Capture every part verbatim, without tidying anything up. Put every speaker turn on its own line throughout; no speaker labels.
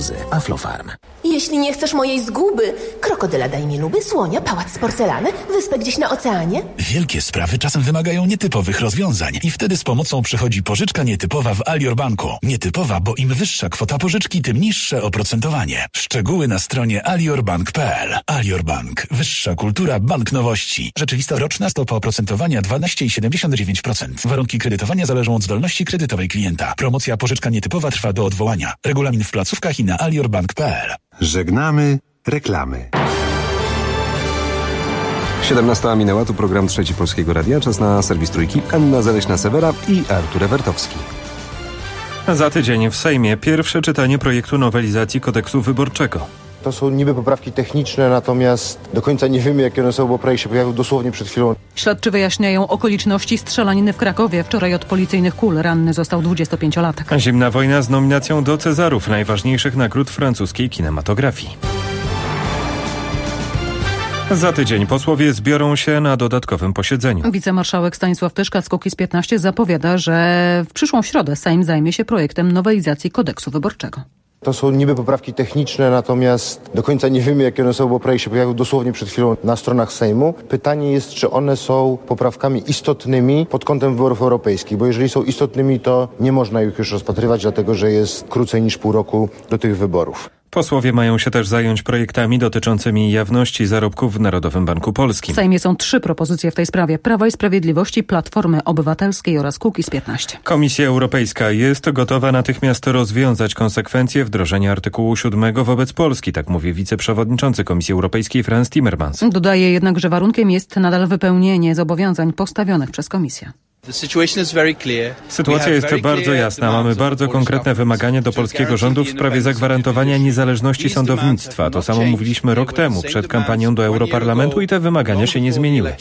Aflofarm.
Jeśli nie chcesz mojej zguby, krokodyla daj mi luby, słonia, pałac z porcelany, wyspę gdzieś na oceanie.
Wielkie sprawy czasem wymagają nietypowych rozwiązań i wtedy z pomocą przychodzi pożyczka nietypowa w Alior Banku. Nietypowa, bo im wyższa kwota pożyczki, tym niższe oprocentowanie. Szczegóły na stronie aliorbank kropka p l. Alior Bank. Wyższa kultura bank nowości. Rzeczywista roczna stopa oprocentowania dwanaście przecinek siedemdziesiąt dziewięć procent. Warunki kredytowania zależą od zdolności kredytowej klienta. Promocja pożyczka nietypowa trwa do odwołania. Regulamin w placówkach i na aliorbank kropka p l.
Żegnamy reklamy.
siedemnasta minęła, tu program Trzeci Polskiego Radia. Czas na serwis Trójki. Anna Zaleśna-Sewera i Artur Ewertowski.
Za tydzień w Sejmie pierwsze czytanie projektu nowelizacji kodeksu wyborczego.
To są niby poprawki techniczne, natomiast do końca nie wiemy, jakie one są, bo projekt się pojawił dosłownie przed chwilą.
Śledczy wyjaśniają okoliczności strzelaniny w Krakowie. Wczoraj od policyjnych kul ranny został dwudziestopięciolatek.
Zimna wojna z nominacją do Cezarów, najważniejszych nagród francuskiej kinematografii. Za tydzień posłowie zbiorą się na dodatkowym posiedzeniu.
Wicemarszałek Stanisław Tyszka z Kukiz piętnaście zapowiada, że w przyszłą środę Sejm zajmie się projektem nowelizacji kodeksu wyborczego.
To są niby poprawki techniczne, natomiast do końca nie wiemy, jakie one są, bo projekt się pojawił dosłownie przed chwilą na stronach Sejmu. Pytanie jest, czy one są poprawkami istotnymi pod kątem wyborów europejskich, bo jeżeli są istotnymi, to nie można ich już rozpatrywać, dlatego że jest krócej niż pół roku do tych wyborów.
Posłowie mają się też zająć projektami dotyczącymi jawności zarobków w Narodowym Banku Polskim.
W Sejmie są trzy propozycje w tej sprawie: Prawa i Sprawiedliwości, Platformy Obywatelskiej oraz Kukiz piętnaście.
Komisja Europejska jest gotowa natychmiast rozwiązać konsekwencje wdrożenia artykułu siódmego wobec Polski, tak mówi wiceprzewodniczący Komisji Europejskiej Frans Timmermans.
Dodaje jednak, że warunkiem jest nadal wypełnienie zobowiązań postawionych przez Komisję.
Sytuacja jest bardzo jasna. Mamy bardzo konkretne wymagania do polskiego rządu w sprawie zagwarantowania niezależności sądownictwa. To samo mówiliśmy rok temu przed kampanią do Europarlamentu i te wymagania się nie zmieniły.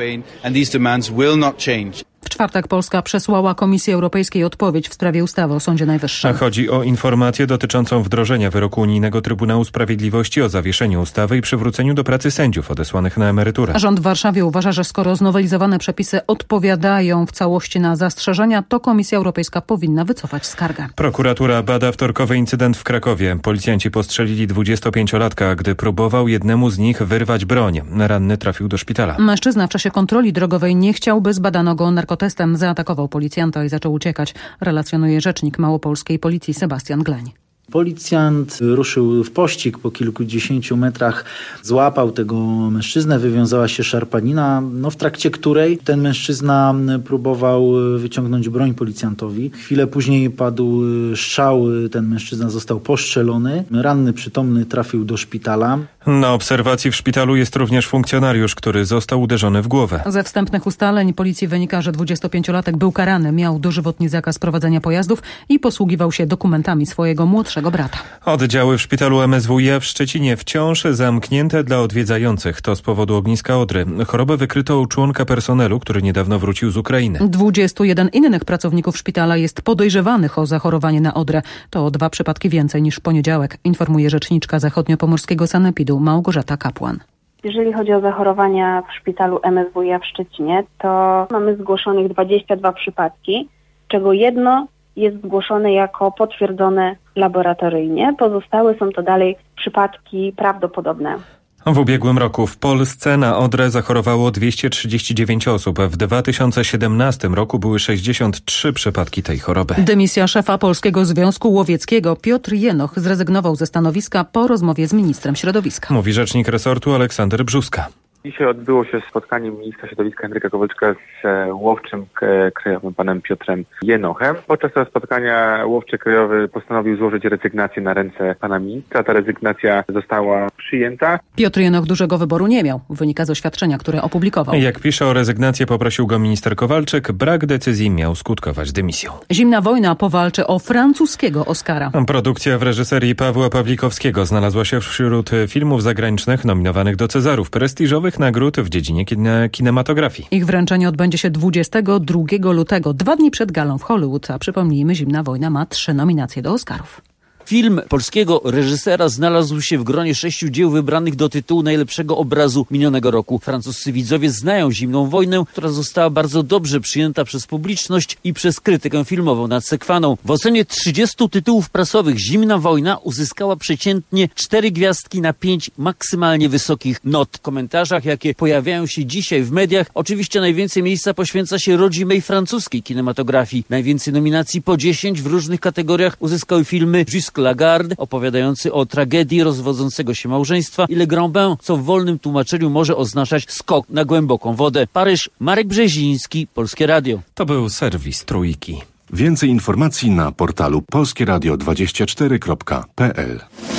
W czwartek Polska przesłała Komisji Europejskiej odpowiedź w sprawie ustawy o Sądzie Najwyższym.
Chodzi o informację dotyczącą wdrożenia wyroku Unijnego Trybunału Sprawiedliwości o zawieszeniu ustawy i przywróceniu do pracy sędziów odesłanych na emeryturę.
Rząd w Warszawie uważa, że skoro znowelizowane przepisy odpowiadają w całości na zastrzeżenia, to Komisja Europejska powinna wycofać skargę.
Prokuratura bada wtorkowy incydent w Krakowie. Policjanci postrzelili dwudziestopięciolatka, gdy próbował jednemu z nich wyrwać broń. Ranny trafił do szpitala.
Mężczyzna w czasie kontroli drogowej nie chciał, by zbadano go narkotykami. Testem zaatakował policjanta i zaczął uciekać, relacjonuje rzecznik małopolskiej policji Sebastian Gleń.
Policjant ruszył w pościg, po kilkudziesięciu metrach złapał tego mężczyznę, wywiązała się szarpanina, no w trakcie której ten mężczyzna próbował wyciągnąć broń policjantowi. Chwilę później padł strzał, ten mężczyzna został postrzelony, ranny przytomny trafił do szpitala.
Na obserwacji w szpitalu jest również funkcjonariusz, który został uderzony w głowę.
Ze wstępnych ustaleń policji wynika, że dwudziestopięciolatek był karany, miał dożywotni zakaz prowadzenia pojazdów i posługiwał się dokumentami swojego młodszego brata.
Oddziały w szpitalu M S W i A w Szczecinie wciąż zamknięte dla odwiedzających. To z powodu ogniska odry. Chorobę wykryto u członka personelu, który niedawno wrócił z Ukrainy.
dwudziestu jeden innych pracowników szpitala jest podejrzewanych o zachorowanie na odrę. To o dwa przypadki więcej niż w poniedziałek, informuje rzeczniczka zachodniopomorskiego sanepidu Małgorzata Kapłan.
Jeżeli chodzi o zachorowania w szpitalu M S W i A w Szczecinie, to mamy zgłoszonych dwadzieścia dwa przypadki, czego jedno jest zgłoszone jako potwierdzone laboratoryjnie. Pozostałe są to dalej przypadki prawdopodobne.
W ubiegłym roku w Polsce na odrę zachorowało dwieście trzydzieści dziewięć osób. W dwa tysiące siedemnastym roku były sześćdziesiąt trzy przypadki tej choroby.
Dymisja szefa Polskiego Związku Łowieckiego Piotr Jenoch zrezygnował ze stanowiska po rozmowie z ministrem środowiska.
Mówi rzecznik resortu Aleksander Brzuska.
Dzisiaj odbyło się spotkanie ministra środowiska Henryka Kowalczyka z łowczym krajowym panem Piotrem Jenochem. Podczas tego spotkania łowczy krajowy postanowił złożyć rezygnację na ręce pana ministra. Ta rezygnacja została przyjęta.
Piotr Jenoch dużego wyboru nie miał, wynika z oświadczenia, które opublikował.
Jak pisze, o rezygnację poprosił go minister Kowalczyk. Brak decyzji miał skutkować dymisją.
Zimna wojna powalczy o francuskiego Oscara.
Produkcja w reżyserii Pawła Pawlikowskiego znalazła się wśród filmów zagranicznych nominowanych do Cezarów, prestiżowych nagród w dziedzinie kine- kinematografii.
Ich wręczenie odbędzie się dwudziestego drugiego lutego, dwa dni przed galą w Hollywood, a przypomnijmy, Zimna wojna ma trzy nominacje do Oscarów.
Film polskiego reżysera znalazł się w gronie sześciu dzieł wybranych do tytułu najlepszego obrazu minionego roku. Francuscy widzowie znają Zimną wojnę, która została bardzo dobrze przyjęta przez publiczność i przez krytykę filmową nad Sekwaną. W ocenie trzydziestu tytułów prasowych Zimna wojna uzyskała przeciętnie cztery gwiazdki na pięć maksymalnie wysokich not. W komentarzach, jakie pojawiają się dzisiaj w mediach, oczywiście najwięcej miejsca poświęca się rodzimej francuskiej kinematografii. Najwięcej nominacji po dziesięć w różnych kategoriach uzyskały filmy Jusqu'à la garde, opowiadający o tragedii rozwodzącego się małżeństwa, i Le Grand Bain, co w wolnym tłumaczeniu może oznaczać skok na głęboką wodę. Paryż, Marek Brzeziński, Polskie Radio.
To był serwis Trójki.
Więcej informacji na portalu polskie radio dwadzieścia cztery kropka p l.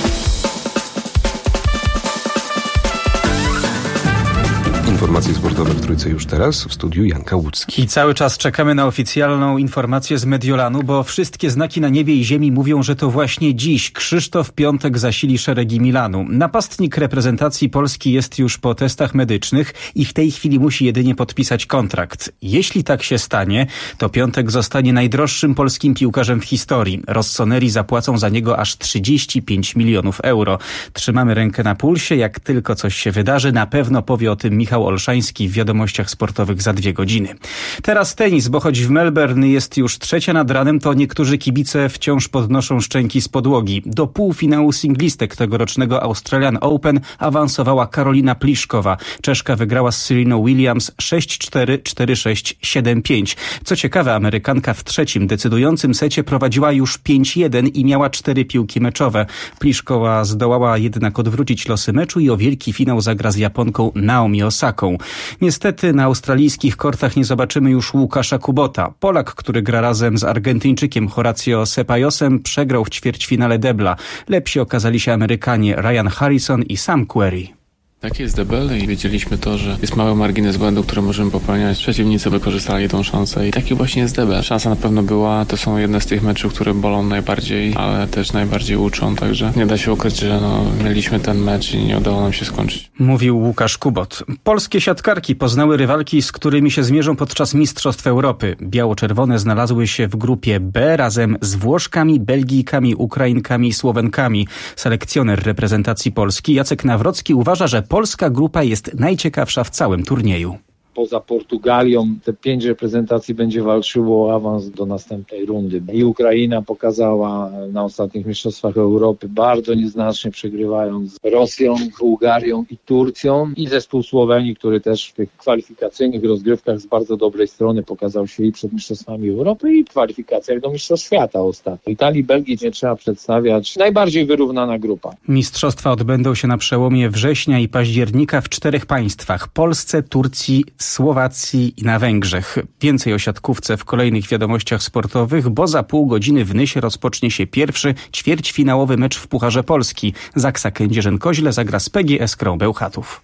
Informacje sportowe w Trójce już teraz, w studiu Janka Łódzki.
I cały czas czekamy na oficjalną informację z Mediolanu, bo wszystkie znaki na niebie i ziemi mówią, że to właśnie dziś Krzysztof Piątek zasili szeregi Milanu. Napastnik reprezentacji Polski jest już po testach medycznych i w tej chwili musi jedynie podpisać kontrakt. Jeśli tak się stanie, to Piątek zostanie najdroższym polskim piłkarzem w historii. Rossoneri zapłacą za niego aż trzydzieści pięć milionów euro. Trzymamy rękę na pulsie, jak tylko coś się wydarzy, na pewno powie o tym Michał Olszański w wiadomościach sportowych za dwie godziny. Teraz tenis, bo choć w Melbourne jest już trzecia nad ranem, to niektórzy kibice wciąż podnoszą szczęki z podłogi. Do półfinału singlistek tegorocznego Australian Open awansowała Karolina Pliszkowa. Czeszka wygrała z Sereną Williams sześć cztery, cztery sześć, siedem pięć. Co ciekawe, Amerykanka w trzecim decydującym secie prowadziła już pięć jeden i miała cztery piłki meczowe. Pliszkowa zdołała jednak odwrócić losy meczu i o wielki finał zagra z Japonką Naomi Osaką. Niestety na australijskich kortach nie zobaczymy już Łukasza Kubota. Polak, który gra razem z Argentyńczykiem Horacio Cepallosem, przegrał w ćwierćfinale debla. Lepsi okazali się Amerykanie Ryan Harrison i Sam Querrey.
Taki jest debel i wiedzieliśmy to, że jest mały margines błędu, który możemy popełniać. Przeciwnicy wykorzystali tą szansę i taki właśnie jest debel. Szansa na pewno była, to są jedne z tych meczów, które bolą najbardziej, ale też najbardziej uczą, także nie da się ukryć, że no, mieliśmy ten mecz i nie udało nam się skończyć.
Mówił Łukasz Kubot. Polskie siatkarki poznały rywalki, z którymi się zmierzą podczas Mistrzostw Europy. Biało-czerwone znalazły się w grupie B razem z Włoszkami, Belgijkami, Ukrainkami i Słowenkami. Selekcjoner reprezentacji Polski Jacek Nawrocki uważa, że polska grupa jest najciekawsza w całym turnieju.
Poza Portugalią te pięć reprezentacji będzie walczyło o awans do następnej rundy. I Ukraina pokazała na ostatnich Mistrzostwach Europy, bardzo nieznacznie przegrywając z Rosją, Bułgarią i Turcją. I zespół Słowenii, który też w tych kwalifikacyjnych rozgrywkach z bardzo dobrej strony pokazał się i przed Mistrzostwami Europy i w kwalifikacjach do Mistrzostw Świata ostatnio. Italii i Belgii nie trzeba przedstawiać. Najbardziej wyrównana grupa.
Mistrzostwa odbędą się na przełomie września i października w czterech państwach: Polsce, Turcji, Słowacji i na Węgrzech. Więcej o siatkówce w kolejnych wiadomościach sportowych, bo za pół godziny w Nysie rozpocznie się pierwszy ćwierćfinałowy mecz w Pucharze Polski. Zaksa Kędzierzyn-Koźle zagra z P G S Krą Bełchatów.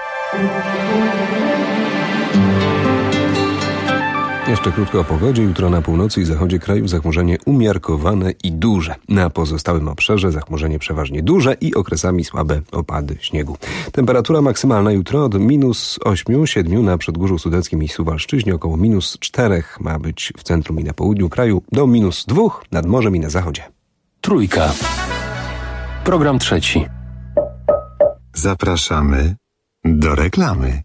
Jeszcze krótko o pogodzie. Jutro na północy i zachodzie kraju zachmurzenie umiarkowane i duże. Na pozostałym obszarze zachmurzenie przeważnie duże i okresami słabe opady śniegu. Temperatura maksymalna jutro od minus ośmiu, siedmiu na Przedgórzu Sudeckim i Suwalszczyźnie, około minus czterech ma być w centrum i na południu kraju, do minus dwóch nad morzem i na zachodzie.
Trójka. Program trzeci.
Zapraszamy do reklamy.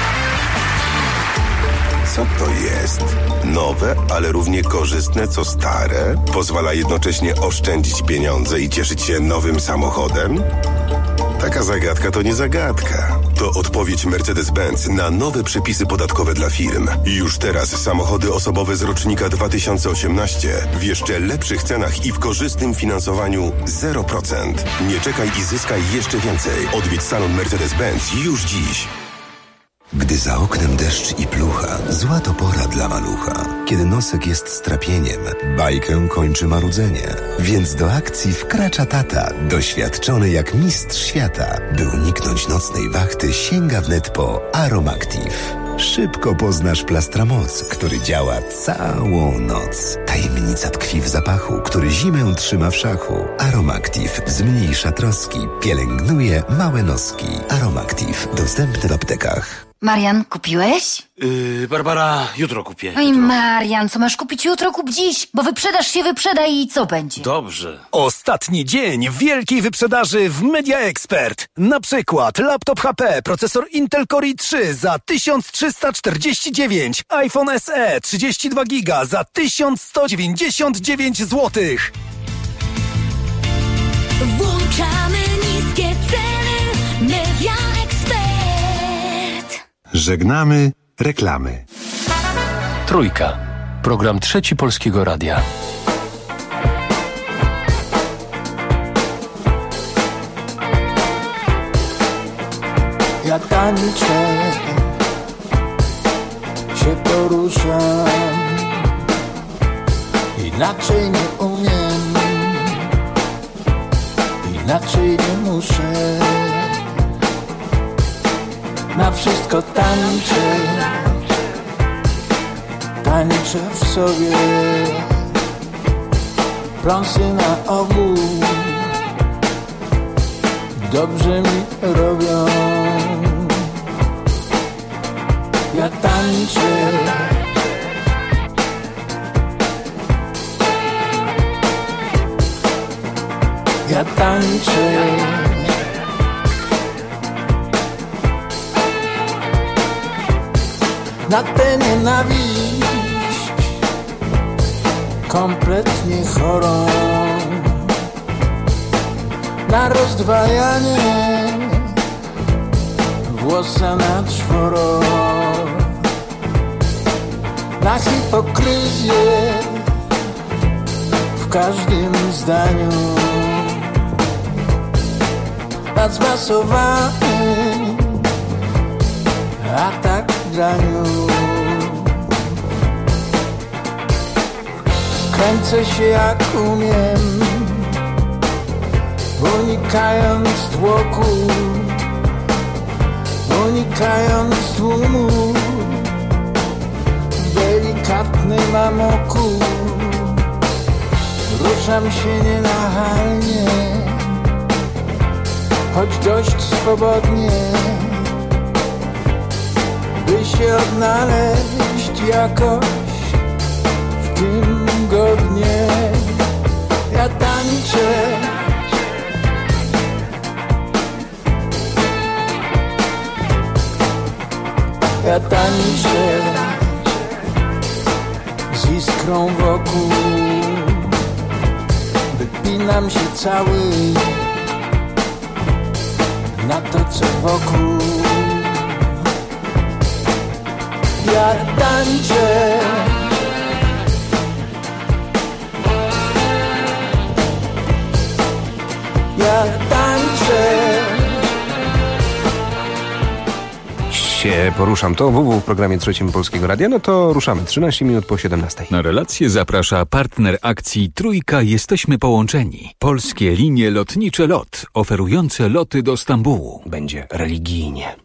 Co to jest? Nowe, ale równie korzystne co stare? Pozwala jednocześnie oszczędzić pieniądze i cieszyć się nowym samochodem? Taka zagadka to nie zagadka. To odpowiedź Mercedes-Benz na nowe przepisy podatkowe dla firm. Już teraz samochody osobowe z rocznika dwa tysiące osiemnaście w jeszcze lepszych cenach i w korzystnym finansowaniu zero procent. Nie czekaj i zyskaj jeszcze więcej. Odwiedź salon Mercedes-Benz już dziś.
Gdy za oknem deszcz i plucha, zła to pora dla malucha. Kiedy nosek jest strapieniem, bajkę kończy marudzenie. Więc do akcji wkracza tata, doświadczony jak mistrz świata. By uniknąć nocnej wachty, sięga wnet po Aromactive. Szybko poznasz Plastramoc, który działa całą noc. Tajemnica tkwi w zapachu, który zimę trzyma w szachu. Aromactive zmniejsza troski, pielęgnuje małe noski. Aromactive dostępny w aptekach.
Marian, kupiłeś?
Yy, Barbara, jutro kupię.
Oj, Marian, co masz kupić jutro, kup dziś, bo wyprzedaż się wyprzeda i co będzie?
Dobrze.
Ostatni dzień wielkiej wyprzedaży w Media Expert. Na przykład laptop H P, procesor Intel Core i trzy za tysiąc trzysta czterdzieści dziewięć, iPhone S E trzydzieści dwa giga za tysiąc sto dziewięćdziesiąt dziewięć złotych.
Włączamy niskie ceny. Media Expert.
Żegnamy reklamy.
Trójka. Program Trzeci Polskiego Radia.
Ja tańczę, się poruszam, inaczej nie umiem, inaczej nie muszę. Na wszystko tańczę, tańczę w sobie, pląsy na ogół dobrze mi robią. Ja tańczę, ja tańczę. Na tę nienawiść kompletnie chorą, na rozdwajanie włosa na czworo, na hipokryzję w każdym zdaniu, na zmasowany atak graniu. Kręcę się jak umiem, unikając tłoku, unikając tłumu, w delikatnym amoku. Ruszam się nienachalnie, choć dość swobodnie, by się odnaleźć jakoś w tym godnie. Ja tańczę, ja tańczę z iskrą wokół, wypinam się cały na to, co wokół. Ja tańczę, ja tańczę.
Się poruszam. To W W w programie Trzecim Polskiego Radia. No to ruszamy. trzynaście minut po siedemnastej.
Na relację zaprasza partner akcji Trójka Jesteśmy Połączeni. Polskie linie lotnicze LOT, oferujące loty do Stambułu.
Będzie religijnie.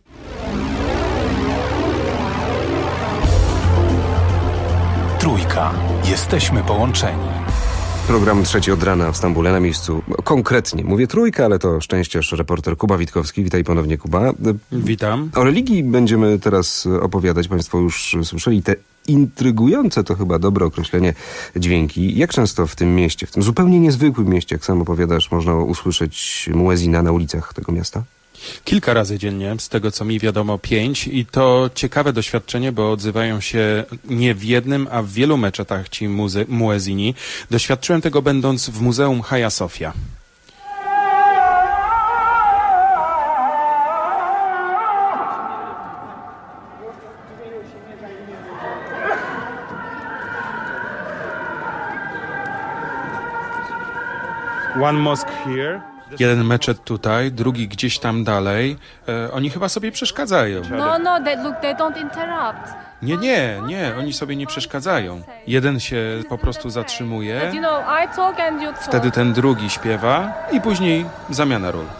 Trójka. Jesteśmy połączeni.
Program trzeci od rana w Stambule na miejscu. Konkretnie mówię Trójka, ale to szczęściarz reporter Kuba Witkowski. Witaj ponownie, Kuba.
Witam.
O religii będziemy teraz opowiadać. Państwo już słyszeli te intrygujące, to chyba dobre określenie, dźwięki. Jak często w tym mieście, w tym zupełnie niezwykłym mieście, jak sam opowiadasz, można usłyszeć muezina na ulicach tego miasta?
Kilka razy dziennie, z tego co mi wiadomo pięć, i to ciekawe doświadczenie, bo odzywają się nie w jednym, a w wielu meczetach ci muze- muezini. Doświadczyłem tego będąc w Muzeum Hagia Sofia. One mosque here. Jeden meczet tutaj, drugi gdzieś tam dalej. E, oni chyba sobie przeszkadzają.
No, no, they, look, they don't interrupt.
Nie, nie, nie, oni sobie nie przeszkadzają. Jeden się po prostu zatrzymuje,
But, you know, I talk and you talk.
wtedy ten drugi śpiewa i później zamiana ról.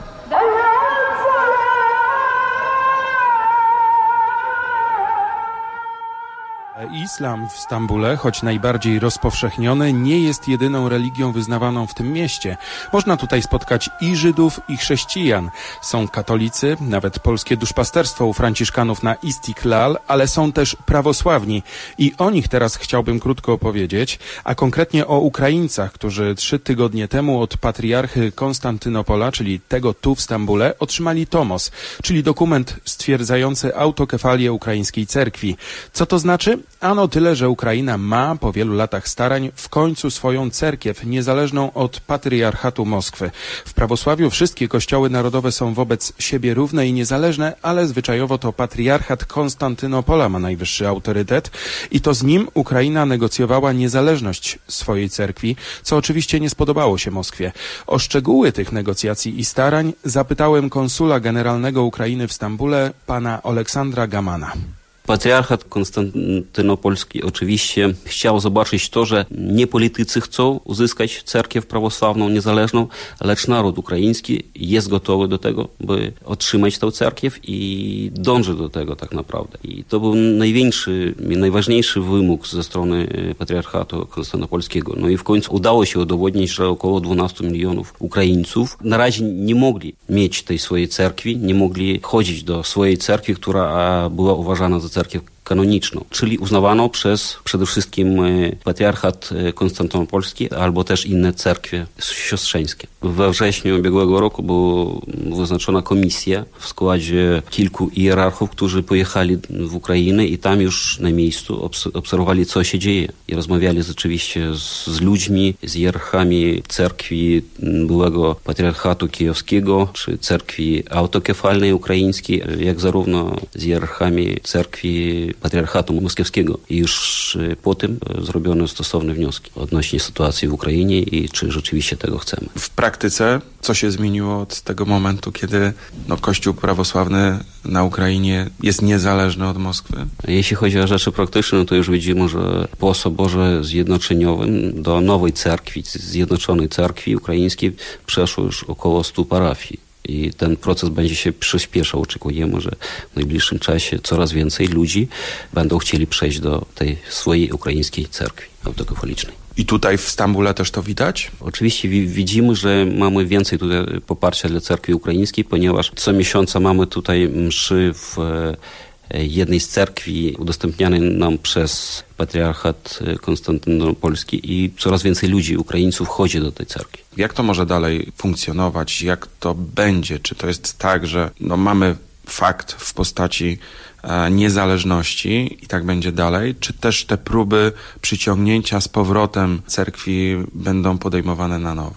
Islam w Stambule, choć najbardziej rozpowszechniony, nie jest jedyną religią wyznawaną w tym mieście. Można tutaj spotkać i Żydów, i chrześcijan. Są katolicy, nawet polskie duszpasterstwo u franciszkanów na Istiklal, ale są też prawosławni. I o nich teraz chciałbym krótko opowiedzieć, a konkretnie o Ukraińcach, którzy trzy tygodnie temu od patriarchy Konstantynopola, czyli tego tu w Stambule, otrzymali tomos, czyli dokument stwierdzający autokefalię ukraińskiej cerkwi. Co to znaczy? Ano tyle, że Ukraina ma po wielu latach starań w końcu swoją cerkiew niezależną od patriarchatu Moskwy. W prawosławiu wszystkie kościoły narodowe są wobec siebie równe i niezależne, ale zwyczajowo to patriarchat Konstantynopola ma najwyższy autorytet i to z nim Ukraina negocjowała niezależność swojej cerkwi, co oczywiście nie spodobało się Moskwie. O szczegóły tych negocjacji i starań zapytałem konsula generalnego Ukrainy w Stambule, pana Aleksandra Gamana.
Patriarchat konstantynopolski oczywiście chciał zobaczyć to, że nie politycy chcą uzyskać cerkiew prawosławną, niezależną, lecz naród ukraiński jest gotowy do tego, by otrzymać tę cerkiew i dąży do tego tak naprawdę. I to był największy, najważniejszy wymóg ze strony Patriarchatu Konstantynopolskiego. No i w końcu udało się udowodnić, że około dwanaście milionów Ukraińców na razie nie mogli mieć tej swojej cerkwi, nie mogli chodzić do swojej cerkwi, która była uważana za cerkiew kanoniczną, czyli uznawano przez przede wszystkim Patriarchat Konstantynopolski albo też inne cerkwie siostrzeńskie. We wrześniu ubiegłego roku była wyznaczona komisja w składzie kilku hierarchów, którzy pojechali w Ukrainę i tam już na miejscu obserwowali, co się dzieje i rozmawiali rzeczywiście z, z ludźmi, z hierarchami cerkwi byłego Patriarchatu Kijowskiego czy cerkwi autokefalnej ukraińskiej, jak zarówno z hierarchami cerkwi Patriarchatu Moskiewskiego. I już po tym zrobiono stosowne wnioski odnośnie sytuacji w Ukrainie i czy rzeczywiście tego chcemy.
W praktyce co się zmieniło od tego momentu, kiedy no, Kościół prawosławny na Ukrainie jest niezależny od Moskwy?
Jeśli chodzi o rzeczy praktyczne, to już widzimy, że po Soborze Zjednoczeniowym do nowej cerkwi, Zjednoczonej Cerkwi Ukraińskiej przeszło już około stu parafii. I ten proces będzie się przyspieszał. Oczekujemy, że w najbliższym czasie coraz więcej ludzi będą chcieli przejść do tej swojej ukraińskiej cerkwi autokefalicznej.
I tutaj w Stambule też to widać?
Oczywiście widzimy, że mamy więcej tutaj poparcia dla cerkwi ukraińskiej, ponieważ co miesiąca mamy tutaj mszy w jednej z cerkwi udostępnianej nam przez Patriarchat Konstantynopolski i coraz więcej ludzi, Ukraińców, chodzi do tej cerkwi.
Jak to może dalej funkcjonować? Jak to będzie? Czy to jest tak, że no mamy fakt w postaci e, niezależności i tak będzie dalej? Czy też te próby przyciągnięcia z powrotem cerkwi będą podejmowane na nowo?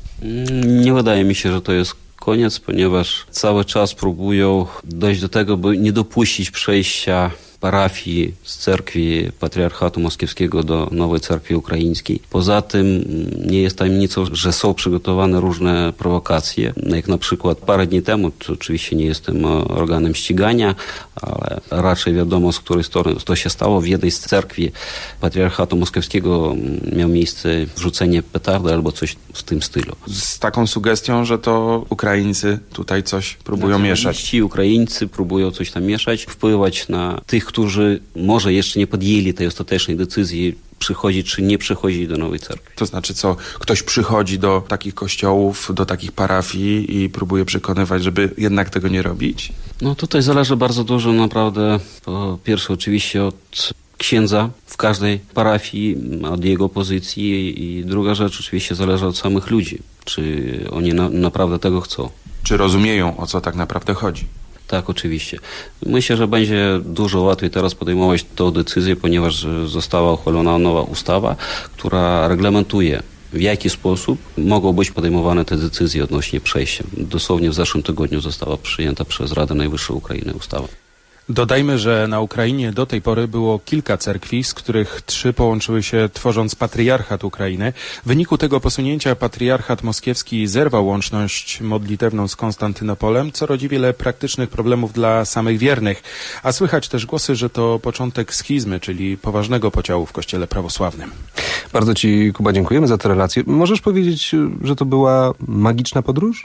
Nie wydaje mi się, że to jest koniec, ponieważ cały czas próbują dojść do tego, by nie dopuścić przejścia parafii z cerkwi Patriarchatu Moskiewskiego do nowej cerkwi ukraińskiej. Poza tym nie jest tajemnicą, że są przygotowane różne prowokacje, jak na przykład parę dni temu, to oczywiście nie jestem organem ścigania, ale raczej wiadomo, z której strony to się stało. W jednej z cerkwi Patriarchatu Moskiewskiego miał miejsce wrzucenie petardy albo coś w tym stylu.
Z taką sugestią, że to Ukraińcy tutaj coś próbują mieszać.
Ci Ukraińcy próbują coś tam mieszać, wpływać na tych, którzy może jeszcze nie podjęli tej ostatecznej decyzji, przychodzić czy nie przychodzić do nowej cerkwi.
To znaczy co? Ktoś przychodzi do takich kościołów, do takich parafii i próbuje przekonywać, żeby jednak tego nie robić?
No tutaj zależy bardzo dużo naprawdę, po pierwsze oczywiście od księdza w każdej parafii, od jego pozycji i druga rzecz oczywiście zależy od samych ludzi, czy oni na, naprawdę tego chcą.
Czy rozumieją, o co tak naprawdę chodzi?
Tak, oczywiście. Myślę, że będzie dużo łatwiej teraz podejmować tę decyzję, ponieważ została uchwalona nowa ustawa, która reglamentuje, w jaki sposób mogą być podejmowane te decyzje odnośnie przejścia. Dosłownie w zeszłym tygodniu została przyjęta przez Radę Najwyższą Ukrainy ustawa.
Dodajmy, że na Ukrainie do tej pory było kilka cerkwi, z których trzy połączyły się tworząc Patriarchat Ukrainy. W wyniku tego posunięcia Patriarchat Moskiewski zerwał łączność modlitewną z Konstantynopolem, co rodzi wiele praktycznych problemów dla samych wiernych. A słychać też głosy, że to początek schizmy, czyli poważnego podziału w Kościele prawosławnym.
Bardzo Ci, Kuba, dziękujemy za tę relację. Możesz powiedzieć, że to była magiczna podróż?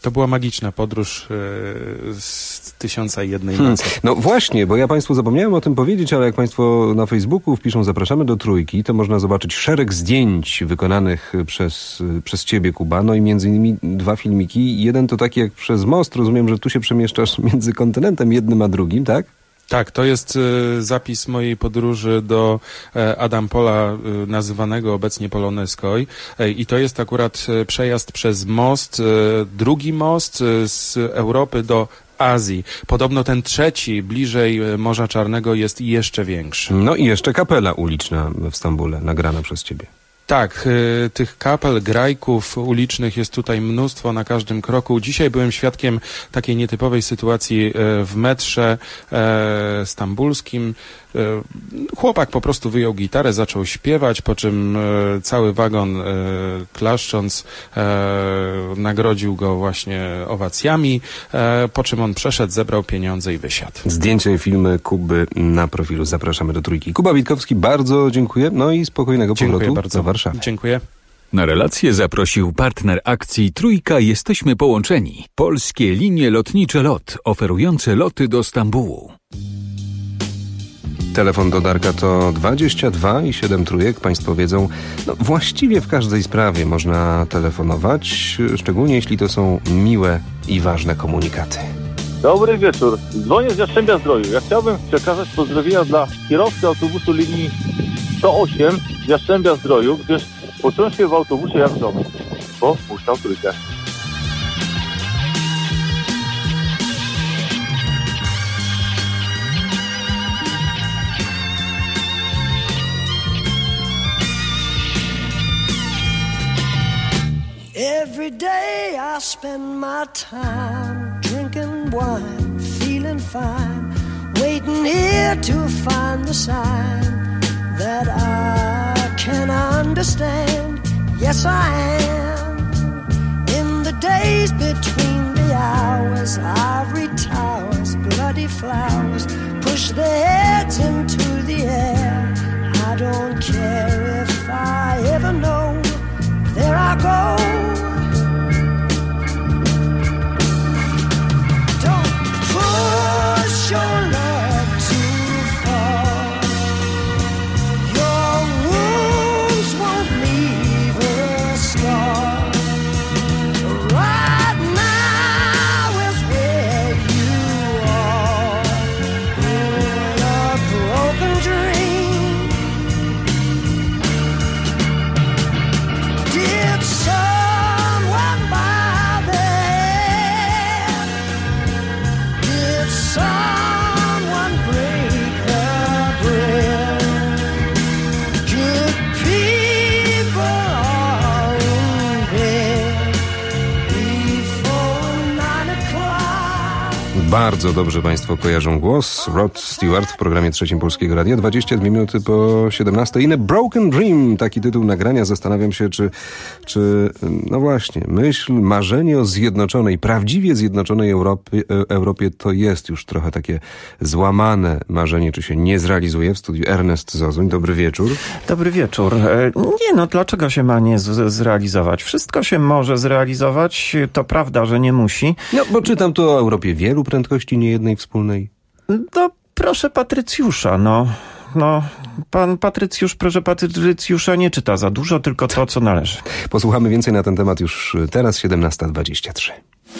To była magiczna podróż yy, z tysiąca i jednej
Hmm.
nocy.
No właśnie, bo ja Państwu zapomniałem o tym powiedzieć, ale jak Państwo na Facebooku wpiszą zapraszamy do Trójki, to można zobaczyć szereg zdjęć wykonanych przez, przez Ciebie, Kuba, no i między innymi dwa filmiki. Jeden to taki jak przez most, rozumiem, że tu się przemieszczasz między kontynentem jednym a drugim, tak?
Tak, to jest y, zapis mojej podróży do e, Adampola, y, nazywanego obecnie Polonezkoj. E, I to jest akurat e, przejazd przez most, e, drugi most e, z Europy do Azji. Podobno ten trzeci, bliżej e, Morza Czarnego, jest jeszcze większy.
No i jeszcze kapela uliczna w Stambule, nagrana przez Ciebie.
Tak, y, tych kapel, grajków ulicznych jest tutaj mnóstwo na każdym kroku. Dzisiaj byłem świadkiem takiej nietypowej sytuacji y, w metrze y, stambulskim. Y, chłopak po prostu wyjął gitarę, zaczął śpiewać, po czym y, cały wagon y, klaszcząc y, nagrodził go właśnie owacjami, y, po czym on przeszedł, zebrał pieniądze i wysiadł.
Zdjęcia i filmy Kuby na profilu. Zapraszamy do Trójki. Kuba Witkowski, bardzo dziękuję. No i spokojnego
Dziękuję
powrotu
bardzo.
do Warszawy.
Dziękuję.
Na relację zaprosił partner akcji Trójka Jesteśmy Połączeni. Polskie linie lotnicze LOT, oferujące loty do Stambułu.
Telefon do Darka to dwadzieścia dwa i siedem trójek. Państwo wiedzą, no właściwie w każdej sprawie można telefonować, szczególnie jeśli to są miłe i ważne komunikaty.
Dobry wieczór. Dzwonię z Jastrzębia Zdroju. Ja chciałbym przekazać pozdrowienia dla kierowcy autobusu linii sto osiem z Jastrzębia Zdroju, gdyż poczułem się w autobusie jak w domu, bo puszczał Trójkę.
Every day I spend my time drinking wine, feeling fine, waiting here to find the sign that I can understand. Yes, I am. In the days between the hours, ivory towers, bloody flowers push their heads into the air. I don't care if I ever know. There I go. Don't push your love too far. Your wounds won't leave a scar. Right now is where you are, in a broken dream. Did someone buy the hand? Did someone break the bread? Good people are in bed before nine o'clock.
Bardzo dobrze Państwo kojarzą głos. Rod Stewart w programie Trzecim Polskiego Radia. dwadzieścia dwie minuty po siedemnastej. In a Broken Dream, taki tytuł nagrania. Zastanawiam się, czy, czy no właśnie, myśl, marzenie o zjednoczonej, prawdziwie zjednoczonej Europie, Europie to jest już trochę takie złamane marzenie, czy się nie zrealizuje. W studiu Ernest Zozuń. Dobry wieczór.
Dobry wieczór. Nie no, dlaczego się ma nie z- zrealizować? Wszystko się może zrealizować. To prawda, że nie musi.
No, bo czytam tu o Europie wielu prędkości, nie jednej wspólnej.
No, proszę Patrycjusza, no. No, pan Patrycjusz, proszę Patrycjusza, nie czyta za dużo, tylko to, co należy.
Posłuchamy więcej na ten temat już teraz, siedemnasta dwadzieścia trzy.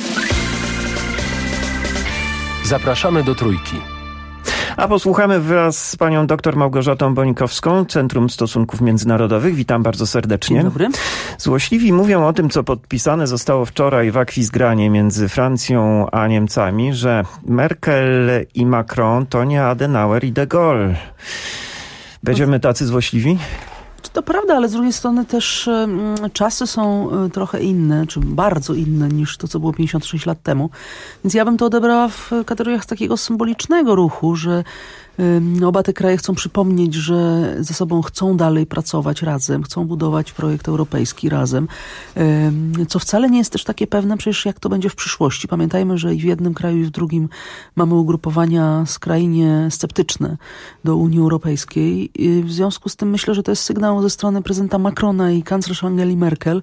Zapraszamy do Trójki.
A posłuchamy wraz z panią dr Małgorzatą Bonikowską, Centrum Stosunków Międzynarodowych. Witam bardzo serdecznie.
Dzień dobry.
Złośliwi mówią o tym, co podpisane zostało wczoraj w akwizgranie między Francją a Niemcami, że Merkel i Macron to nie Adenauer i de Gaulle. Będziemy tacy złośliwi?
To prawda, ale z drugiej strony też um, czasy są um, trochę inne, czy bardzo inne niż to, co było pięćdziesiąt sześć lat temu. Więc ja bym to odebrała w kategoriach takiego symbolicznego ruchu, że Oba te kraje chcą przypomnieć, że ze sobą chcą dalej pracować razem, chcą budować projekt europejski razem, co wcale nie jest też takie pewne przecież jak to będzie w przyszłości. Pamiętajmy, że i w jednym kraju i w drugim mamy ugrupowania skrajnie sceptyczne do Unii Europejskiej. I w związku z tym myślę, że to jest sygnał ze strony prezydenta Macrona i kanclerz Angeli Merkel,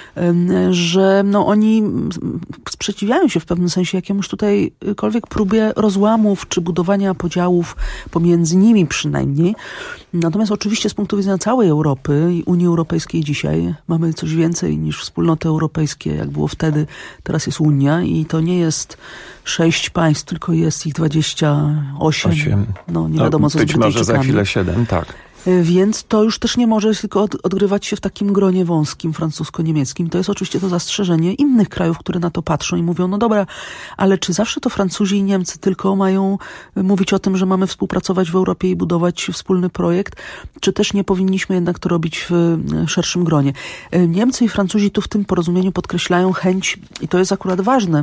że no oni sprzeciwiają się w pewnym sensie jakiemuś tutejkolwiek próbie rozłamów czy budowania podziałów pomiędzy nimi przynajmniej. Natomiast oczywiście z punktu widzenia całej Europy i Unii Europejskiej dzisiaj mamy coś więcej niż wspólnoty europejskie, jak było wtedy. Teraz jest Unia i to nie jest sześć państw, tylko jest ich dwadzieścia osiem.
Osiem.
No nie wiadomo
no,
co z
być może
Brytyjczykami.
za chwilę siedem, tak.
Więc to już też nie może tylko od, odgrywać się w takim gronie wąskim, francusko-niemieckim. To jest oczywiście to zastrzeżenie innych krajów, które na to patrzą i mówią, no dobra, ale czy zawsze to Francuzi i Niemcy tylko mają mówić o tym, że mamy współpracować w Europie i budować wspólny projekt? Czy też nie powinniśmy jednak to robić w szerszym gronie? Niemcy i Francuzi tu w tym porozumieniu podkreślają chęć, i to jest akurat ważne,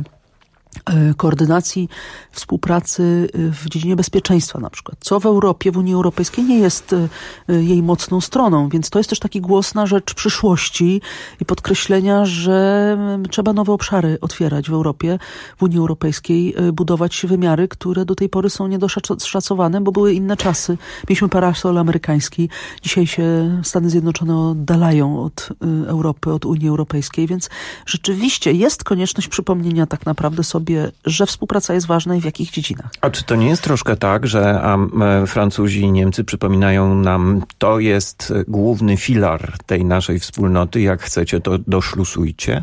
koordynacji współpracy w dziedzinie bezpieczeństwa na przykład, co w Europie, w Unii Europejskiej nie jest jej mocną stroną, więc to jest też taki głos na rzecz przyszłości i podkreślenia, że trzeba nowe obszary otwierać w Europie, w Unii Europejskiej, budować wymiary, które do tej pory są niedoszacowane, bo były inne czasy. Mieliśmy parasol amerykański, dzisiaj się Stany Zjednoczone oddalają od Europy, od Unii Europejskiej, więc rzeczywiście jest konieczność przypomnienia tak naprawdę sobie, że współpraca jest ważna i w jakich dziedzinach.
A czy to nie jest troszkę tak, że um, Francuzi i Niemcy przypominają nam, to jest główny filar tej naszej wspólnoty, jak chcecie, to doszlusujcie?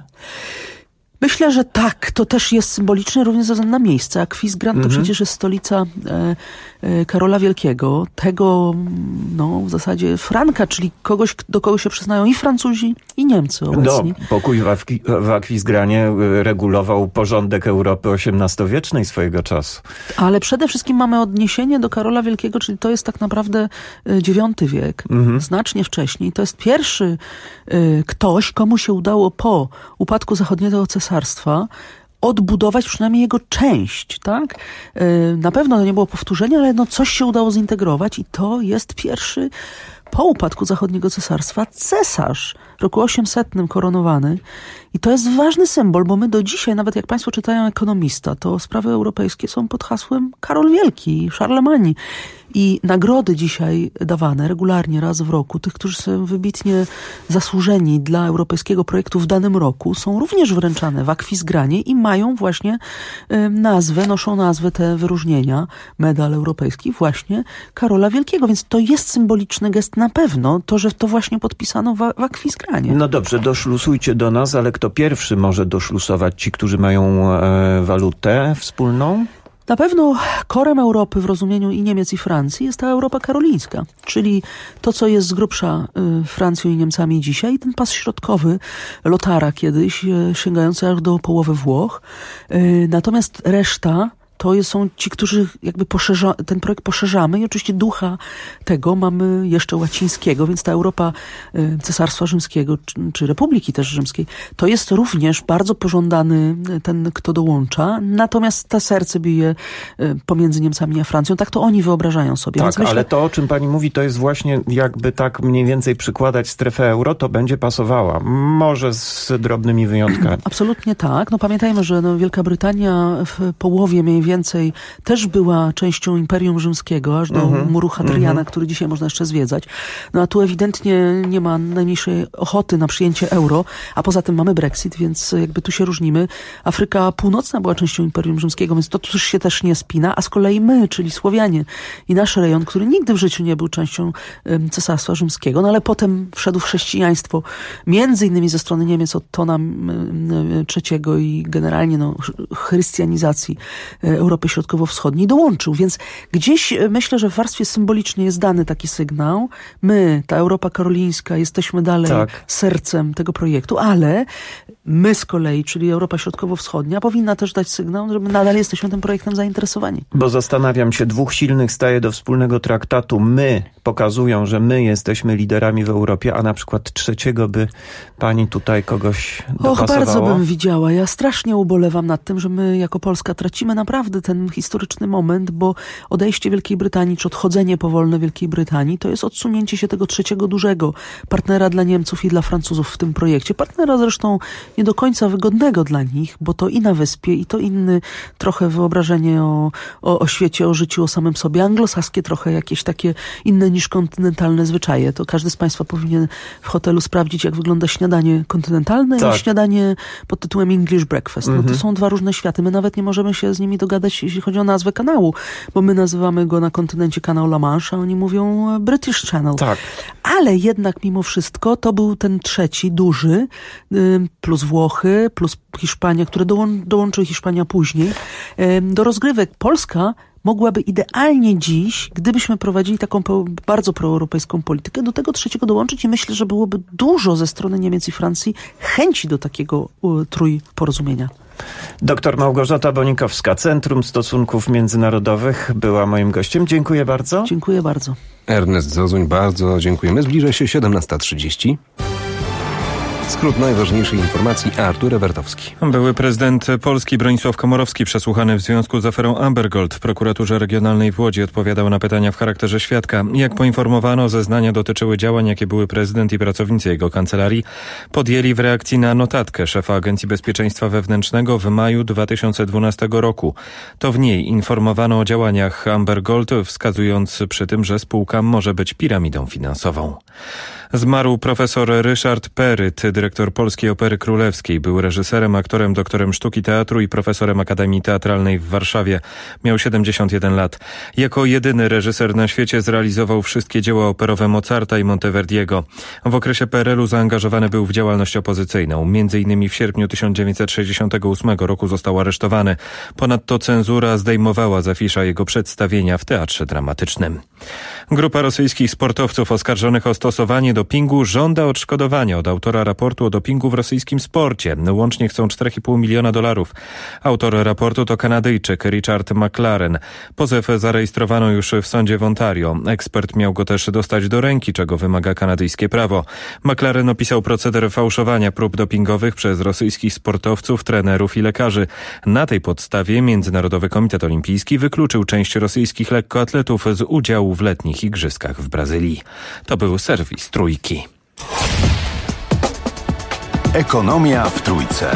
Myślę, że tak. To też jest symboliczne również ze względu na miejsce. Aquisgrán to mm-hmm. przecież jest stolica e, e, Karola Wielkiego, tego no w zasadzie Franka, czyli kogoś, do kogo się przyznają i Francuzi, i Niemcy obecni.
No, pokój w, w Aquisgranie regulował porządek Europy osiemnastowiecznej swojego czasu.
Ale przede wszystkim mamy odniesienie do Karola Wielkiego, czyli to jest tak naprawdę dziewiąty wiek, mm-hmm. znacznie wcześniej. To jest pierwszy y, ktoś, komu się udało po upadku zachodniego cesarstwa odbudować przynajmniej jego część, tak? Na pewno to nie było powtórzenie, ale no coś się udało zintegrować i to jest pierwszy po upadku zachodniego cesarstwa cesarz, w roku osiemsetnym koronowany. I to jest ważny symbol, bo my do dzisiaj, nawet jak państwo czytają Ekonomista, to sprawy europejskie są pod hasłem Karol Wielki, Charlemagne. I nagrody dzisiaj dawane regularnie raz w roku, tych, którzy są wybitnie zasłużeni dla europejskiego projektu w danym roku, są również wręczane w Aquisgranie i mają właśnie y, nazwę, noszą nazwę te wyróżnienia, medal europejski właśnie Karola Wielkiego. Więc to jest symboliczny gest na pewno, to, że to właśnie podpisano w, w Aquisgranie.
No dobrze, doszlusujcie do nas, ale kto pierwszy może doszlusować? Ci, którzy mają e, walutę wspólną?
Na pewno korem Europy w rozumieniu i Niemiec, i Francji jest ta Europa karolińska, czyli to, co jest z grubsza y, Francją i Niemcami dzisiaj, ten pas środkowy Lotara kiedyś, y, sięgający aż do połowy Włoch. Y, natomiast reszta to są ci, którzy jakby poszerza, ten projekt poszerzamy i oczywiście ducha tego mamy jeszcze łacińskiego, więc ta Europa y, Cesarstwa Rzymskiego, czy, czy Republiki też Rzymskiej, to jest również bardzo pożądany ten, kto dołącza, natomiast ta serce bije y, pomiędzy Niemcami a Francją, tak to oni wyobrażają sobie.
Tak,
więc myślę,
ale to, o czym pani mówi, to jest właśnie jakby tak mniej więcej przykładać strefę euro, to będzie pasowała. Może z drobnymi wyjątkami.
Absolutnie tak. No pamiętajmy, że no, Wielka Brytania w połowie mniej więcej więcej też była częścią Imperium Rzymskiego, aż do mm-hmm. muru Hadriana, mm-hmm. który dzisiaj można jeszcze zwiedzać. No a tu ewidentnie nie ma najmniejszej ochoty na przyjęcie euro, a poza tym mamy Brexit, więc jakby tu się różnimy. Afryka Północna była częścią Imperium Rzymskiego, więc to tu się też nie spina, a z kolei my, czyli Słowianie i nasz rejon, który nigdy w życiu nie był częścią um, Cesarstwa Rzymskiego, no ale potem wszedł w chrześcijaństwo, między innymi ze strony Niemiec od Tona trzeciego i generalnie no, chrystianizacji Europy Środkowo-Wschodniej dołączył, więc gdzieś myślę, że w warstwie symbolicznej jest dany taki sygnał. My, ta Europa karolińska, jesteśmy dalej tak. sercem tego projektu, ale my z kolei, czyli Europa Środkowo-Wschodnia, powinna też dać sygnał, że my nadal jesteśmy tym projektem zainteresowani.
Bo zastanawiam się, dwóch silnych staje do wspólnego traktatu. My pokazują, że my jesteśmy liderami w Europie, a na przykład trzeciego by pani tutaj kogoś dopasowała?
Och, bardzo bym widziała. Ja strasznie ubolewam nad tym, że my jako Polska tracimy naprawdę naprawdę ten historyczny moment, bo odejście Wielkiej Brytanii, czy odchodzenie powolne Wielkiej Brytanii, to jest odsunięcie się tego trzeciego dużego partnera dla Niemców i dla Francuzów w tym projekcie. Partnera zresztą nie do końca wygodnego dla nich, bo to i na wyspie, i to inny trochę wyobrażenie o, o, o świecie, o życiu, o samym sobie. Anglosaskie trochę jakieś takie inne niż kontynentalne zwyczaje. To każdy z Państwa powinien w hotelu sprawdzić, jak wygląda śniadanie kontynentalne tak. i śniadanie pod tytułem English Breakfast. No, to są dwa różne światy. My nawet nie możemy się z nimi dogadać, jeśli chodzi o nazwę kanału, bo my nazywamy go na kontynencie kanał La Manche, a oni mówią British Channel.
Tak.
Ale jednak mimo wszystko to był ten trzeci, duży, plus Włochy, plus Hiszpania, które dołą- dołączy Hiszpania później. Do rozgrywek Polska mogłaby idealnie dziś, gdybyśmy prowadzili taką po, bardzo proeuropejską politykę, do tego trzeciego dołączyć i myślę, że byłoby dużo ze strony Niemiec i Francji chęci do takiego uh, trójporozumienia.
Doktor Małgorzata Bonikowska, Centrum Stosunków Międzynarodowych, była moim gościem. Dziękuję bardzo.
Dziękuję bardzo.
Ernest Zozuń, bardzo dziękujemy. Zbliża się siedemnasta trzydzieści. Skrót najważniejszych informacji, Artur Ewertowski.
Były prezydent Polski Bronisław Komorowski przesłuchany w związku z aferą Amber Gold w prokuraturze regionalnej w Łodzi odpowiadał na pytania w charakterze świadka. Jak poinformowano, zeznania dotyczyły działań, jakie były prezydent i pracownicy jego kancelarii podjęli w reakcji na notatkę szefa Agencji Bezpieczeństwa Wewnętrznego w maju dwa tysiące dwunastego roku. To w niej informowano o działaniach Amber Gold, wskazując przy tym, że spółka może być piramidą finansową. Zmarł profesor Ryszard Peryt, dyrektor Polskiej Opery Królewskiej. Był reżyserem, aktorem, doktorem sztuki teatru i profesorem Akademii Teatralnej w Warszawie. Miał siedemdziesiąt jeden lat. Jako jedyny reżyser na świecie zrealizował wszystkie dzieła operowe Mozarta i Monteverdiego. W okresie P R L u zaangażowany był w działalność opozycyjną. Między innymi w sierpniu tysiąc dziewięćset sześćdziesiątego ósmego roku został aresztowany. Ponadto cenzura zdejmowała z afisza jego przedstawienia w teatrze dramatycznym. Grupa rosyjskich sportowców oskarżonych o stosowanie dopingu żąda odszkodowania od autora raportu o dopingu w rosyjskim sporcie. Łącznie chcą cztery i pół miliona dolarów. Autor raportu to Kanadyjczyk Richard McLaren. Pozew zarejestrowano już w sądzie w Ontario. Ekspert miał go też dostać do ręki, czego wymaga kanadyjskie prawo. McLaren opisał proceder fałszowania prób dopingowych przez rosyjskich sportowców, trenerów i lekarzy. Na tej podstawie Międzynarodowy Komitet Olimpijski wykluczył część rosyjskich lekkoatletów z udziału w letnich igrzyskach w Brazylii. To był serwis Trójki.
Ekonomia w Trójce.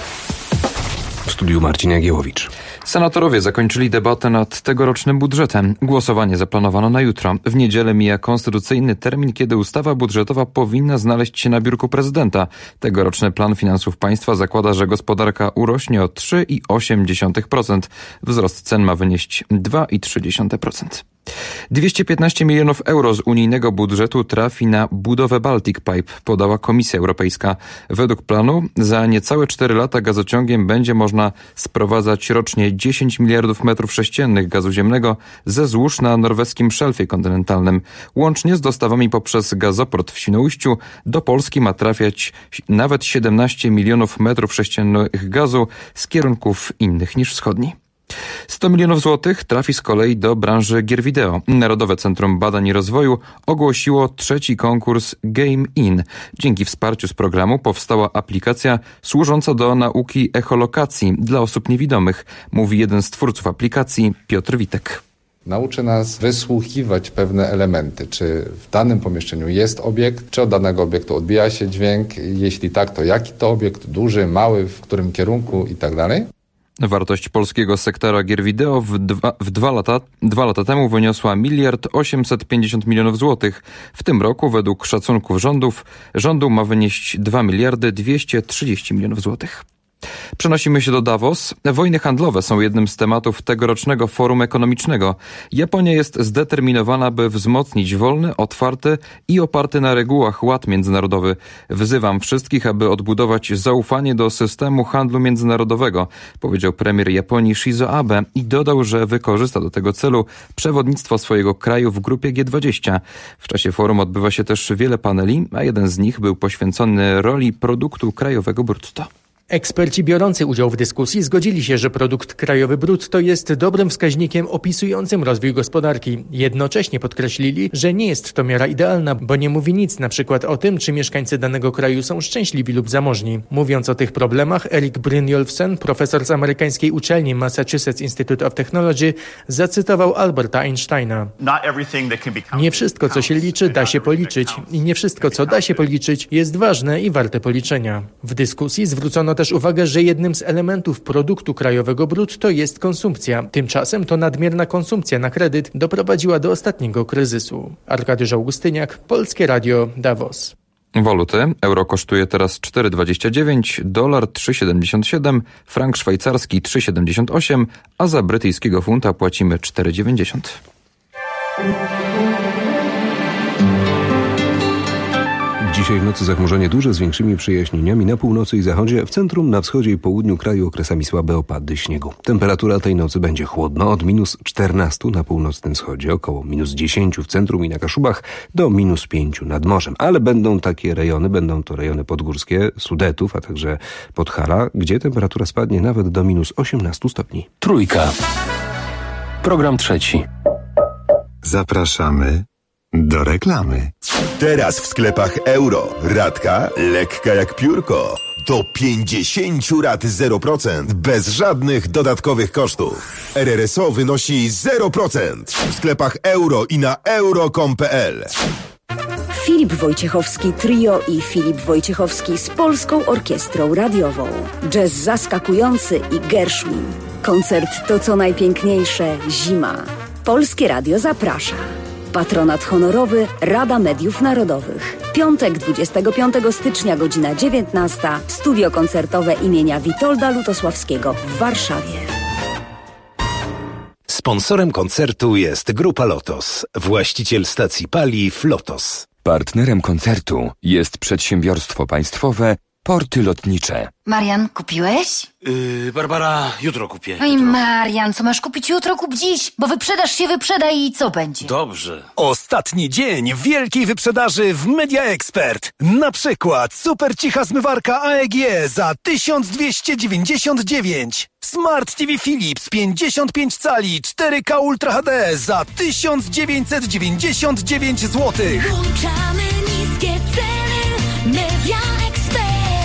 W studiu Marcin Jagiełowicz.
Senatorowie zakończyli debatę nad tegorocznym budżetem. Głosowanie zaplanowano na jutro. W niedzielę mija konstytucyjny termin, kiedy ustawa budżetowa powinna znaleźć się na biurku prezydenta. Tegoroczny plan finansów państwa zakłada, że gospodarka urośnie o trzy i osiem dziesiątych procent. Wzrost cen ma wynieść dwa i trzy dziesiąte procent. dwieście piętnaście milionów euro z unijnego budżetu trafi na budowę Baltic Pipe, podała Komisja Europejska. Według planu za niecałe cztery lata gazociągiem będzie można sprowadzać rocznie dziesięć miliardów metrów sześciennych gazu ziemnego ze złóż na norweskim szelfie kontynentalnym. Łącznie z dostawami poprzez gazoport w Świnoujściu do Polski ma trafiać nawet siedemnaście milionów metrów sześciennych gazu z kierunków innych niż wschodni. sto milionów złotych trafi z kolei do branży gier wideo. Narodowe Centrum Badań i Rozwoju ogłosiło trzeci konkurs Game In. Dzięki wsparciu z programu powstała aplikacja służąca do nauki echolokacji dla osób niewidomych, mówi jeden z twórców aplikacji, Piotr Witek.
Nauczy nas wysłuchiwać pewne elementy, czy w danym pomieszczeniu jest obiekt, czy od danego obiektu odbija się dźwięk, jeśli tak, to jaki to obiekt, duży, mały, w którym kierunku i tak dalej.
Wartość polskiego sektora gier wideo w dwa, w dwa lata, dwa lata temu wyniosła miliard osiemset pięćdziesiąt milionów złotych. W tym roku według szacunków rządów, rządu ma wynieść dwa miliardy dwieście trzydzieści milionów złotych. Przenosimy się do Davos. Wojny handlowe są jednym z tematów tegorocznego forum ekonomicznego. Japonia jest zdeterminowana, by wzmocnić wolny, otwarty i oparty na regułach ład międzynarodowy. Wzywam wszystkich, aby odbudować zaufanie do systemu handlu międzynarodowego, powiedział premier Japonii Shinzo Abe i dodał, że wykorzysta do tego celu przewodnictwo swojego kraju w grupie G dwadzieścia. W czasie forum odbywa się też wiele paneli, a jeden z nich był poświęcony roli produktu krajowego brutto.
Eksperci biorący udział w dyskusji zgodzili się, że produkt krajowy brutto jest dobrym wskaźnikiem opisującym rozwój gospodarki. Jednocześnie podkreślili, że nie jest to miara idealna, bo nie mówi nic na przykład o tym, czy mieszkańcy danego kraju są szczęśliwi lub zamożni. Mówiąc o tych problemach, Erik Brynjolfsen, profesor z amerykańskiej uczelni Massachusetts Institute of Technology, zacytował Alberta Einsteina. Nie wszystko, co się liczy, da się policzyć i nie wszystko, co da się policzyć, jest ważne i warte policzenia. W dyskusji zwrócono też uwagę, że jednym z elementów produktu krajowego brutto jest konsumpcja. Tymczasem to nadmierna konsumpcja na kredyt doprowadziła do ostatniego kryzysu. Arkadiusz Augustyniak, Polskie Radio, Davos.
Waluty. Euro kosztuje teraz cztery dwadzieścia dziewięć, dolar trzy siedemdziesiąt siedem, frank szwajcarski trzy siedemdziesiąt osiem, a za brytyjskiego funta płacimy cztery dziewięćdziesiąt.
Dzisiaj w nocy zachmurzenie duże z większymi przejaśnieniami na północy i zachodzie, w centrum, na wschodzie i południu kraju okresami słabe opady śniegu. Temperatura tej nocy będzie chłodno, od minus czternastu na północnym wschodzie, około minus dziesięciu w centrum i na Kaszubach, do minus pięciu nad morzem. Ale będą takie rejony, będą to rejony podgórskie, Sudetów, a także Podhala, gdzie temperatura spadnie nawet do minus osiemnastu stopni.
Trójka. Program trzeci.
Zapraszamy do reklamy.
Teraz w sklepach Euro. Radka lekka jak piórko. Do pięćdziesięciu rat zero procent. Bez żadnych dodatkowych kosztów. R R S O wynosi zero procent. W sklepach Euro i na euro kropka com kropka p l.
Filip Wojciechowski Trio i Filip Wojciechowski z Polską Orkiestrą Radiową. Jazz zaskakujący i Gershwin. Koncert to co najpiękniejsze zima. Polskie Radio zaprasza. Patronat honorowy Rada Mediów Narodowych. Piątek dwudziestego piątego stycznia, godzina dziewiętnasta. Studio koncertowe imienia Witolda Lutosławskiego w Warszawie.
Sponsorem koncertu jest Grupa Lotos, właściciel stacji paliw Lotos.
Partnerem koncertu jest przedsiębiorstwo państwowe Porty Lotnicze.
Marian, kupiłeś?
Yy, Barbara, jutro kupię.
Oj, Marian, co masz kupić jutro, kup dziś, bo wyprzedaż się wyprzeda i co będzie?
Dobrze.
Ostatni dzień wielkiej wyprzedaży w Media Expert. Na przykład super cicha zmywarka A E G za tysiąc dwieście dziewięćdziesiąt dziewięć. Smart T V Philips pięćdziesiąt pięć cali cztery K Ultra H D za tysiąc dziewięćset dziewięćdziesiąt dziewięć złotych.
Włączamy niskie ceny. Media Expert.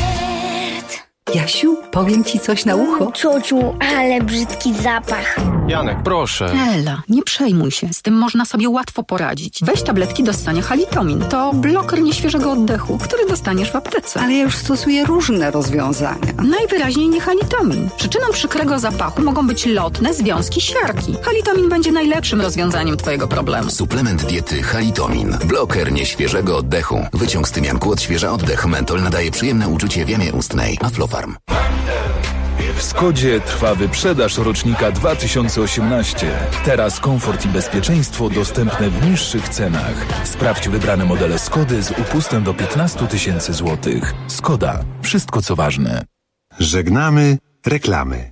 Jasiu, powiem ci coś na ucho.
Ciociu, ale brzydki zapach.
Janek, proszę.
Ela, nie przejmuj się. Z tym można sobie łatwo poradzić. Weź tabletki do ssania Halitomin. To bloker nieświeżego oddechu, który dostaniesz w aptece.
Ale ja już stosuję różne rozwiązania.
Najwyraźniej nie Halitomin. Przyczyną przykrego zapachu mogą być lotne związki siarki. Halitomin będzie najlepszym rozwiązaniem twojego problemu.
Suplement diety Halitomin. Bloker nieświeżego oddechu. Wyciąg z tymianku odświeża oddech. Mentol nadaje przyjemne uczucie w jamie ustnej. Aflofarm.
W Skodzie trwa wyprzedaż rocznika dwa tysiące osiemnaście. Teraz komfort i bezpieczeństwo dostępne w niższych cenach. Sprawdź wybrane modele Skody z upustem do piętnastu tysięcy złotych. Skoda. Wszystko co ważne.
Żegnamy reklamy.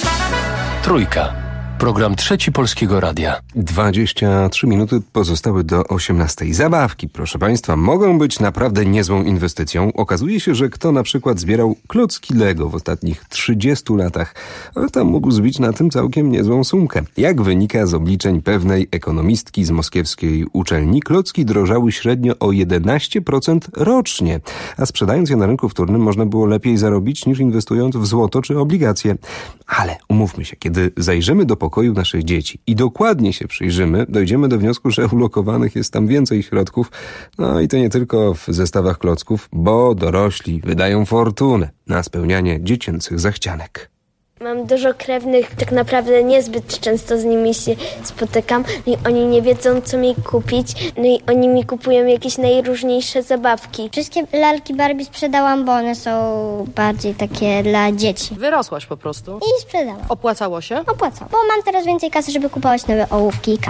Trójka. Program trzeci Polskiego Radia.
dwadzieścia trzy minuty pozostały do osiemnastej. Zabawki, proszę Państwa, mogą być naprawdę niezłą inwestycją. Okazuje się, że kto na przykład zbierał klocki Lego w ostatnich trzydziestu latach, ale tam mógł zbić na tym całkiem niezłą sumkę. Jak wynika z obliczeń pewnej ekonomistki z moskiewskiej uczelni, klocki drożały średnio o jedenaście procent rocznie, a sprzedając je na rynku wtórnym można było lepiej zarobić niż inwestując w złoto czy obligacje. Ale umówmy się, kiedy zajrzymy do pokoju naszych dzieci i dokładnie się przyjrzymy, dojdziemy do wniosku, że ulokowanych jest tam więcej środków, no i to nie tylko w zestawach klocków, bo dorośli wydają fortunę na spełnianie dziecięcych zachcianek.
Mam dużo krewnych, tak naprawdę niezbyt często z nimi się spotykam, no i oni nie wiedzą, co mi kupić, no i oni mi kupują jakieś najróżniejsze zabawki.
Wszystkie lalki Barbie sprzedałam, bo one są bardziej takie dla dzieci.
Wyrosłaś po prostu?
I sprzedałam.
Opłacało się?
Opłacało, bo mam teraz więcej kasy, żeby kupować nowe ołówki i kartki.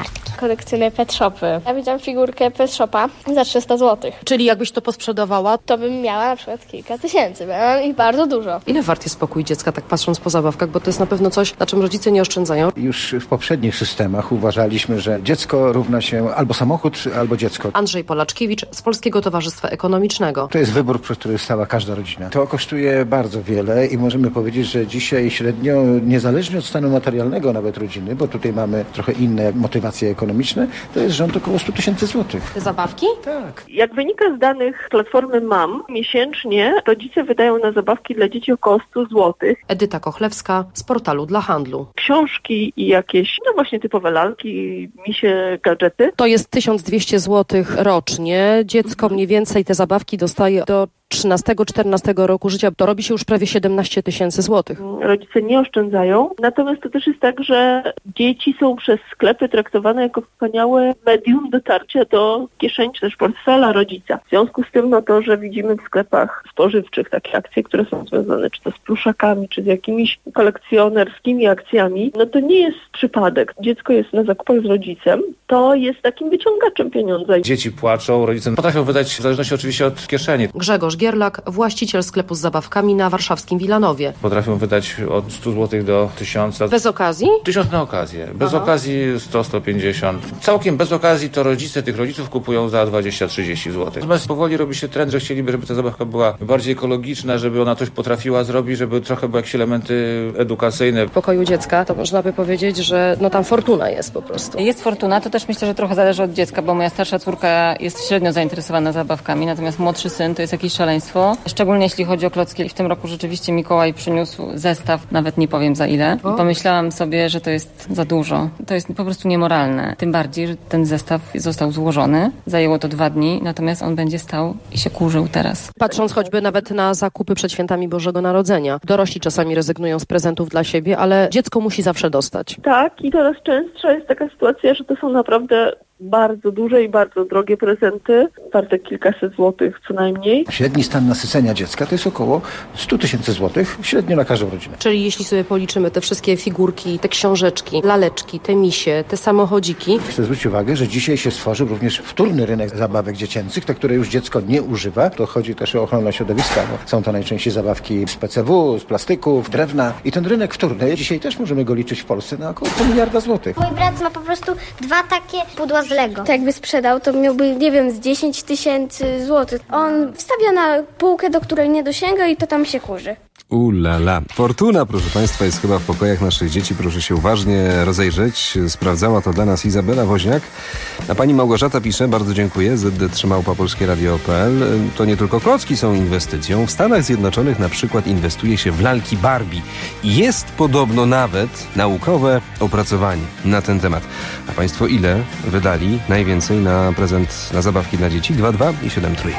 kolekcjonuję pet shopy. Ja widziałam figurkę pet shopa za trzysta złotych.
Czyli jakbyś to posprzedawała?
To bym miała na przykład kilka tysięcy, bo ja mam ich bardzo dużo.
Ile wart jest spokój dziecka, tak patrząc po zabawkach, bo to jest na pewno coś, na czym rodzice nie oszczędzają.
Już w poprzednich systemach uważaliśmy, że dziecko równa się albo samochód, albo dziecko.
Andrzej Polaczkiewicz z Polskiego Towarzystwa Ekonomicznego.
To jest wybór, przed który stała każda rodzina. To kosztuje bardzo wiele i możemy powiedzieć, że dzisiaj średnio, niezależnie od stanu materialnego nawet rodziny, bo tutaj mamy trochę inne motywacje ekonomiczne, to jest rząd około sto tysięcy złotych.
Te zabawki?
Tak.
Jak wynika z danych Platformy Mam, miesięcznie rodzice wydają na zabawki dla dzieci około sto złotych.
Edyta Kochlewska z portalu dla handlu.
Książki i jakieś, no właśnie typowe lalki, misie, gadżety.
To jest tysiąc dwieście złotych rocznie. Dziecko mniej więcej te zabawki dostaje do trzynastego czternastego roku życia. To robi się już prawie siedemnaście tysięcy złotych.
Rodzice nie oszczędzają. Natomiast to też jest tak, że dzieci są przez sklepy traktowane jako wspaniałe medium dotarcia do kieszeni czy też portfela rodzica. W związku z tym, no to, że widzimy w sklepach spożywczych takie akcje, które są związane czy to z pluszakami, czy z jakimiś kolekcjonerskimi akcjami, no to nie jest przypadek. Dziecko jest na zakupach z rodzicem, to jest takim wyciągaczem pieniądza.
Dzieci płaczą, rodzice potrafią wydać, w zależności oczywiście od kieszeni.
Grzegorz Gierlak, właściciel sklepu z zabawkami na warszawskim Wilanowie.
Potrafią wydać od stu złotych do tysiąca.
Bez okazji?
Tysiąc na okazję. Bez
Aha.
okazji sto, sto pięćdziesiąt. Całkiem bez okazji to rodzice tych rodziców kupują za dwadzieścia trzydzieści złotych. Natomiast powoli robi się trend, że chcieliby, żeby ta zabawka była bardziej ekologiczna, żeby ona coś potrafiła zrobić, żeby trochę były jakieś elementy edukacyjne.
W pokoju dziecka to można by powiedzieć, że no tam fortuna jest po prostu.
Jest fortuna, to też myślę, że trochę zależy od dziecka, bo moja starsza córka jest średnio zainteresowana zabawkami, natomiast młodszy syn to jest jakieś szaleństwo. Szczególnie jeśli chodzi o klocki. W tym roku rzeczywiście Mikołaj przyniósł zestaw, nawet nie powiem za ile. I pomyślałam sobie, że to jest za dużo. To jest po prostu niemoralne. Tym bardziej, że ten zestaw został złożony. Zajęło to dwa dni, natomiast on będzie stał i się kurzył teraz.
Patrząc choćby nawet na zakupy przed świętami Bożego Narodzenia. Dorośli czasami rezygnują z prezentów dla siebie, ale dziecko musi zawsze dostać.
Tak, i coraz częstsza jest taka sytuacja, że to są naprawdę bardzo duże i bardzo drogie prezenty, warte kilkaset złotych co najmniej.
Średni stan nasycenia dziecka to jest około sto tysięcy złotych, średnio na każdą rodzinę.
Czyli jeśli sobie policzymy te wszystkie figurki, te książeczki, laleczki, te misie, te samochodziki.
Chcę zwrócić uwagę, że dzisiaj się stworzył również wtórny rynek zabawek dziecięcych, te, które już dziecko nie używa. To chodzi też o ochronę środowiska, bo są to najczęściej zabawki z P C W, z plastyków, drewna. I ten rynek wtórny, dzisiaj też możemy go liczyć w Polsce na około pół miliarda złotych.
Mój brat ma po prostu dwa takie pudła z Lego.
To jakby sprzedał, to miałby, nie wiem, z dziesięć tysięcy złotych. On wstawia na półkę, do której nie dosięga i to tam się kurzy.
Ulala. Fortuna, proszę Państwa, jest chyba w pokojach naszych dzieci. Proszę się uważnie rozejrzeć. Sprawdzała to dla nas Izabela Woźniak. A pani Małgorzata pisze, bardzo dziękuję, z d trzy małpa polskie radio kropka p l. To nie tylko klocki są inwestycją. W Stanach Zjednoczonych na przykład inwestuje się w lalki Barbie. Jest podobno nawet naukowe opracowanie na ten temat. A Państwo ile wydali najwięcej na prezent, na zabawki dla dzieci? dwa dwa i siedem trójek.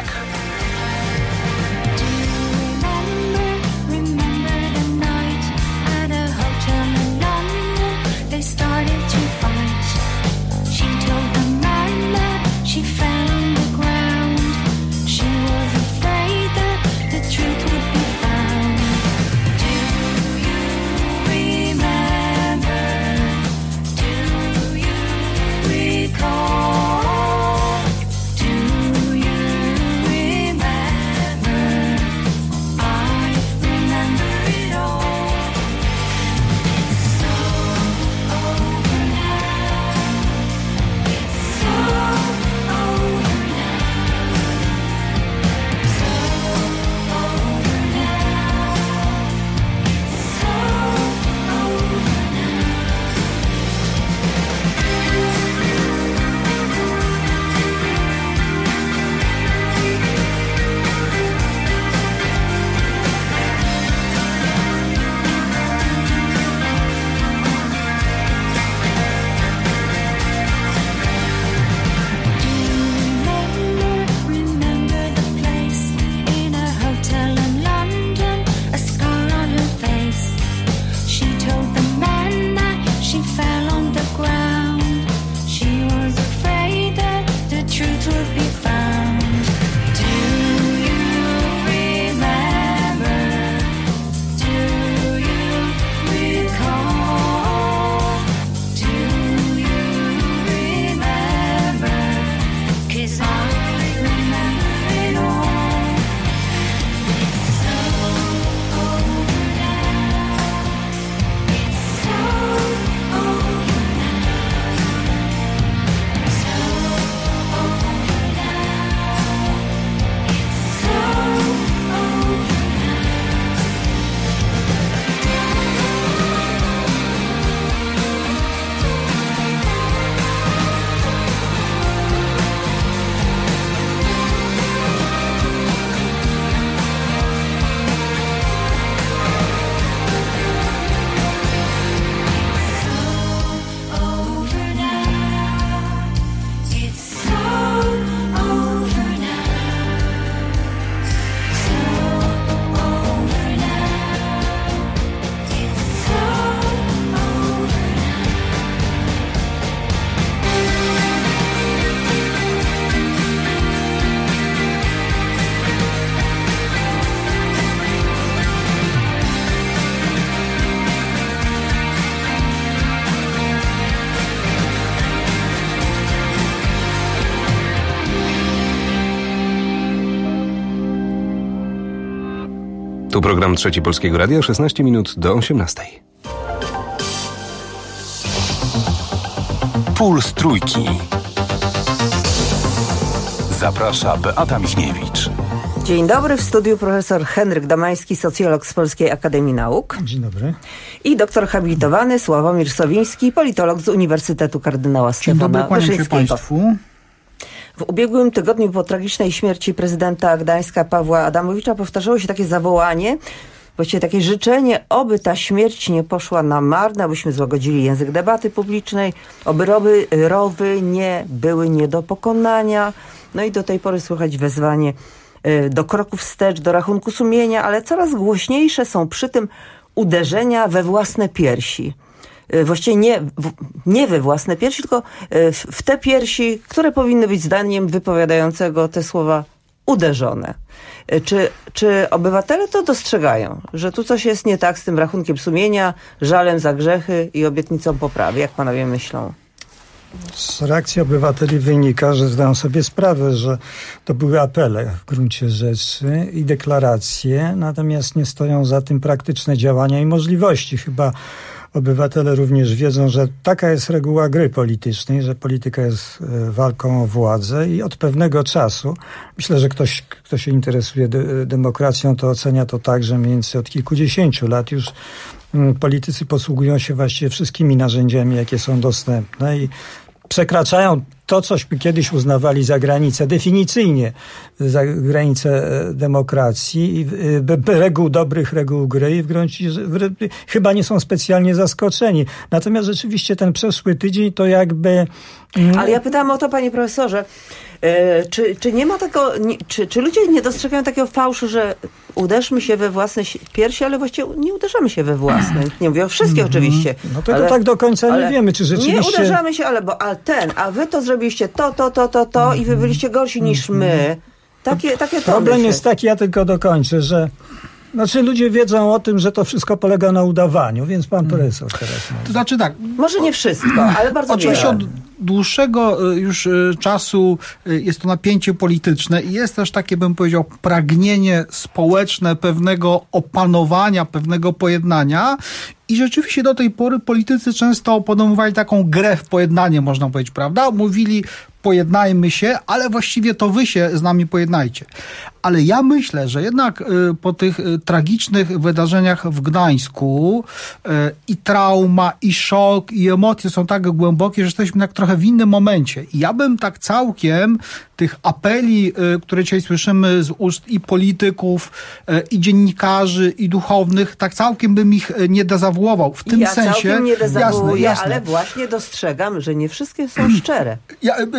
Do you
Tu program Trzeci Polskiego Radia, szesnaście minut do osiemnastej.
Puls Trójki. Zaprasza Beata Michniewicz.
Dzień dobry, w studiu profesor Henryk Domański, socjolog z Polskiej Akademii Nauk.
Dzień dobry.
I doktor habilitowany Sławomir Sowiński, politolog z Uniwersytetu Kardynała Stefana Wyszyńskiego. W ubiegłym tygodniu po tragicznej śmierci prezydenta Gdańska Pawła Adamowicza powtarzało się takie zawołanie, właściwie takie życzenie, oby ta śmierć nie poszła na marne, abyśmy złagodzili język debaty publicznej, oby rowy, rowy nie były nie do pokonania. No i do tej pory słychać wezwanie do kroków wstecz, do rachunku sumienia, ale coraz głośniejsze są przy tym uderzenia we własne piersi. Właściwie nie, nie we własne piersi, tylko w, w te piersi, które powinny być zdaniem wypowiadającego te słowa uderzone. Czy, czy obywatele to dostrzegają, że tu coś jest nie tak z tym rachunkiem sumienia, żalem za grzechy i obietnicą poprawy? Jak panowie myślą?
Z reakcji obywateli wynika, że zdają sobie sprawę, że to były apele w gruncie rzeczy i deklaracje, natomiast nie stoją za tym praktyczne działania i możliwości. Chyba obywatele również wiedzą, że taka jest reguła gry politycznej, że polityka jest walką o władzę i od pewnego czasu, myślę, że ktoś, kto się interesuje de- demokracją, to ocenia to tak, że mniej więcej od kilkudziesięciu lat już politycy posługują się właściwie wszystkimi narzędziami, jakie są dostępne i przekraczają to, cośmy kiedyś uznawali za granicę, definicyjnie za granicę demokracji i reguł, dobrych reguł gry i w gruncie w, chyba nie są specjalnie zaskoczeni. Natomiast rzeczywiście ten przeszły tydzień to jakby...
Ale ja pytałam o to, panie profesorze, yy, czy, czy nie ma tego, nie, czy, czy ludzie nie dostrzegają takiego fałszu, że uderzmy się we własne piersi, ale właściwie nie uderzamy się we własne. Nie mówię o wszystkich mm-hmm. oczywiście.
No tego ale, tak do końca nie wiemy, czy rzeczywiście...
Nie uderzamy się, ale bo a ten, a wy to zrobiliście to, to, to, to, to mm-hmm. i wy byliście gorsi niż my. Takie, takie
Problem jest taki, ja tylko dokończę, że znaczy ludzie wiedzą o tym, że to wszystko polega na udawaniu, więc pan profesor teraz mówi.
To znaczy tak.
Może nie wszystko, ale bardzo
oczywiście
wiele.
Od dłuższego już czasu jest to napięcie polityczne i jest też takie, bym powiedział, pragnienie społeczne pewnego opanowania, pewnego pojednania. I rzeczywiście do tej pory politycy często podejmowali taką grę w pojednanie, można powiedzieć, prawda? Mówili, pojednajmy się, ale właściwie to wy się z nami pojednajcie. Ale ja myślę, że jednak y, po tych y, tragicznych wydarzeniach w Gdańsku y, i trauma, i szok, i emocje są tak głębokie, że jesteśmy tak trochę w innym momencie. I ja bym tak całkiem tych apeli, y, które dzisiaj słyszymy z ust i polityków, y, i dziennikarzy, i duchownych, tak całkiem bym ich y, nie dezawuował. W tym
ja
sensie...
Ja całkiem nie dezawuję,
jasne, jasne.
ale właśnie dostrzegam, że nie wszystkie są szczere.
Ja, y,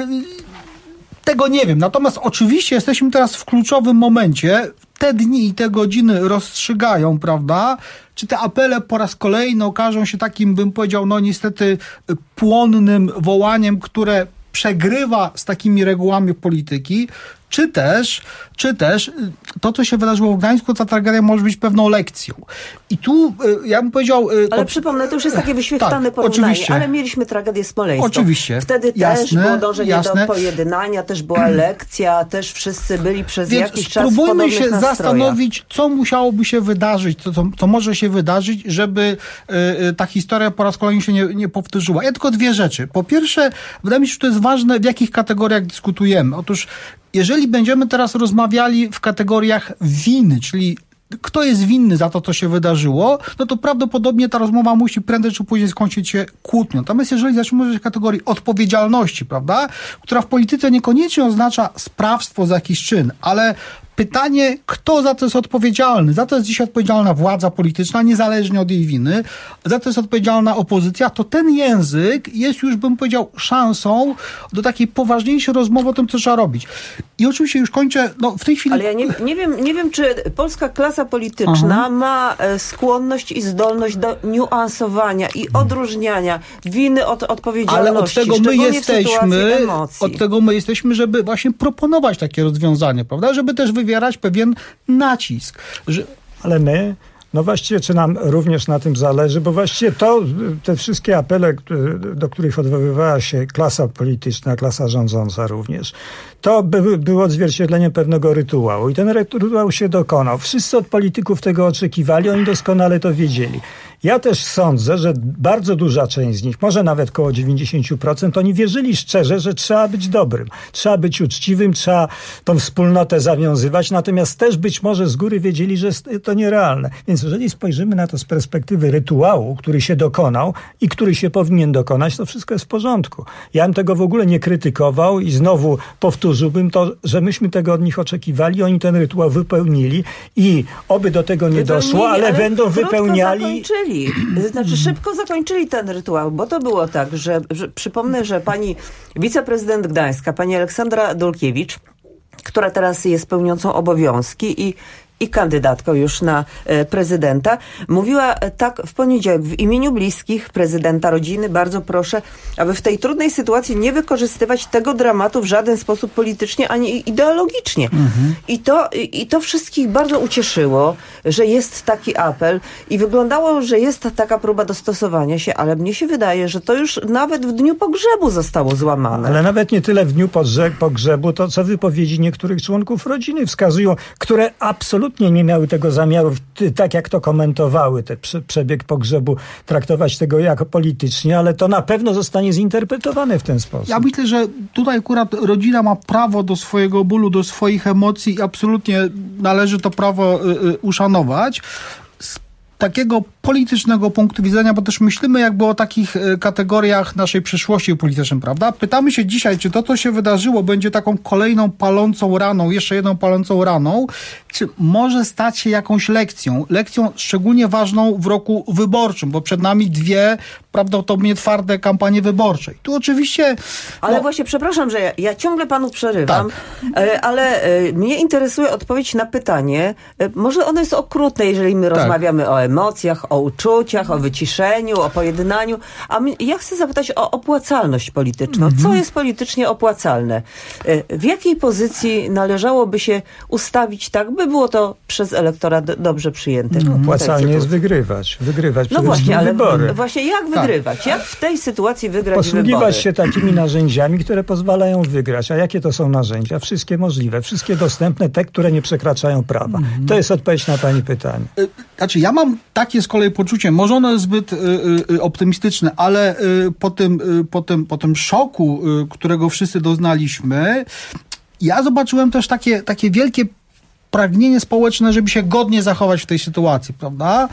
Tego nie wiem. Natomiast oczywiście jesteśmy teraz w kluczowym momencie. Te dni i te godziny rozstrzygają, prawda? Czy te apele po raz kolejny okażą się takim, bym powiedział, no niestety płonnym wołaniem, które przegrywa z takimi regułami polityki, czy też, czy też to, co się wydarzyło w Gdańsku, ta tragedia może być pewną lekcją. I tu, ja bym powiedział...
Ale
od...
przypomnę, to już jest takie wyświechtane
tak,
porównanie,
oczywiście.
ale mieliśmy tragedię smoleńską.
Oczywiście.
Wtedy
jasne,
też było dążenie
jasne.
do pojednania, też była lekcja, też wszyscy byli przez
Więc
jakiś czas w
spróbujmy się
nastrojach.
zastanowić, co musiałoby się wydarzyć, co, co, co może się wydarzyć, żeby y, ta historia po raz kolejny się nie, nie powtórzyła. Ja tylko dwie rzeczy. Po pierwsze, wydaje mi się, że to jest ważne, w jakich kategoriach dyskutujemy. Otóż jeżeli będziemy teraz rozmawiali w kategoriach winy, czyli kto jest winny za to, co się wydarzyło, no to prawdopodobnie ta rozmowa musi prędzej czy później skończyć się kłótnią. Natomiast jeżeli zaczniemy mówić w kategorii odpowiedzialności, prawda, która w polityce niekoniecznie oznacza sprawstwo za jakiś czyn, ale pytanie, kto za to jest odpowiedzialny? Za to jest dzisiaj odpowiedzialna władza polityczna, niezależnie od jej winy. Za to jest odpowiedzialna opozycja. To ten język jest już, bym powiedział, szansą do takiej poważniejszej rozmowy o tym, co trzeba robić. I oczywiście już kończę, no w tej chwili...
Ale ja nie, nie wiem, nie wiem, czy polska klasa polityczna Aha. ma skłonność i zdolność do niuansowania i odróżniania winy od odpowiedzialności.
Ale od tego my jesteśmy, od tego my jesteśmy, żeby właśnie proponować takie rozwiązanie, prawda? Żeby też wywierać pewien nacisk. Że...
Ale my No właściwie, czy nam również na tym zależy, bo właściwie to, te wszystkie apele, do których odwoływała się klasa polityczna, klasa rządząca również, to by, było odzwierciedleniem pewnego rytuału i ten rytuał się dokonał. Wszyscy od polityków tego oczekiwali, oni doskonale to wiedzieli. Ja też sądzę, że bardzo duża część z nich, może nawet około dziewięćdziesiąt procent, oni wierzyli szczerze, że trzeba być dobrym, trzeba być uczciwym, trzeba tą wspólnotę zawiązywać, natomiast też być może z góry wiedzieli, że to nierealne. Więc jeżeli spojrzymy na to z perspektywy rytuału, który się dokonał i który się powinien dokonać, to wszystko jest w porządku. Ja bym tego w ogóle nie krytykował i znowu powtórzyłbym to, że myśmy tego od nich oczekiwali, oni ten rytuał wypełnili i oby do tego nie doszło, ale, ale będą wypełniali...
Zakończyli. Znaczy szybko zakończyli ten rytuał, bo to było tak, że, że przypomnę, że pani wiceprezydent Gdańska, pani Aleksandra Dulkiewicz, która teraz jest pełniącą obowiązki i i kandydatką już na e, prezydenta, mówiła tak w poniedziałek: w imieniu bliskich, prezydenta, rodziny, bardzo proszę, aby w tej trudnej sytuacji nie wykorzystywać tego dramatu w żaden sposób politycznie ani ideologicznie. Mhm. I, to, i, I to wszystkich bardzo ucieszyło, że jest taki apel i wyglądało, że jest taka próba dostosowania się, ale mnie się wydaje, że to już nawet w dniu pogrzebu zostało złamane.
Ale nawet nie tyle w dniu pogrzebu, to co wypowiedzi niektórych członków rodziny wskazują, które absolutnie nie miały tego zamiaru, tak jak to komentowały, ten przebieg pogrzebu, traktować tego jako politycznie, ale to na pewno zostanie zinterpretowane w ten sposób.
Ja myślę, że tutaj akurat rodzina ma prawo do swojego bólu, do swoich emocji i absolutnie należy to prawo y, y, uszanować. Z takiego politycznego punktu widzenia, bo też myślimy jakby o takich y, kategoriach naszej przyszłości politycznej, prawda? Pytamy się dzisiaj, czy to, co się wydarzyło, będzie taką kolejną palącą raną, jeszcze jedną palącą raną, czy może stać się jakąś lekcją. Lekcją szczególnie ważną w roku wyborczym, bo przed nami dwie prawdopodobnie twarde kampanie wyborcze. I tu oczywiście...
Ale
no...
właśnie, przepraszam, że ja, ja ciągle panu przerywam,
tak.
ale mnie interesuje odpowiedź na pytanie, może ono jest okrutne, jeżeli my tak. rozmawiamy o emocjach, o uczuciach, o wyciszeniu, o pojednaniu, a my, ja chcę zapytać o opłacalność polityczną. Mhm. Co jest politycznie opłacalne? W jakiej pozycji należałoby się ustawić tak, by było to przez elektorat dobrze przyjęte?
No, opłacalnie jest wygrywać. Wygrywać
no właśnie, ale
wybory.
Właśnie jak wygrywać? Tak. Jak w tej sytuacji wygrać
Posługiwać
wybory?
się takimi narzędziami, które pozwalają wygrać. A jakie to są narzędzia? Wszystkie możliwe. Wszystkie dostępne, te, które nie przekraczają prawa. Mhm. To jest odpowiedź na pani pytanie.
Znaczy, ja mam takie z kolei poczucie, może ono jest zbyt y, y, optymistyczne, ale y, po, tym, y, po, tym, po tym szoku, y, którego wszyscy doznaliśmy, ja zobaczyłem też takie, takie wielkie pragnienie społeczne, żeby się godnie zachować w tej sytuacji, prawda?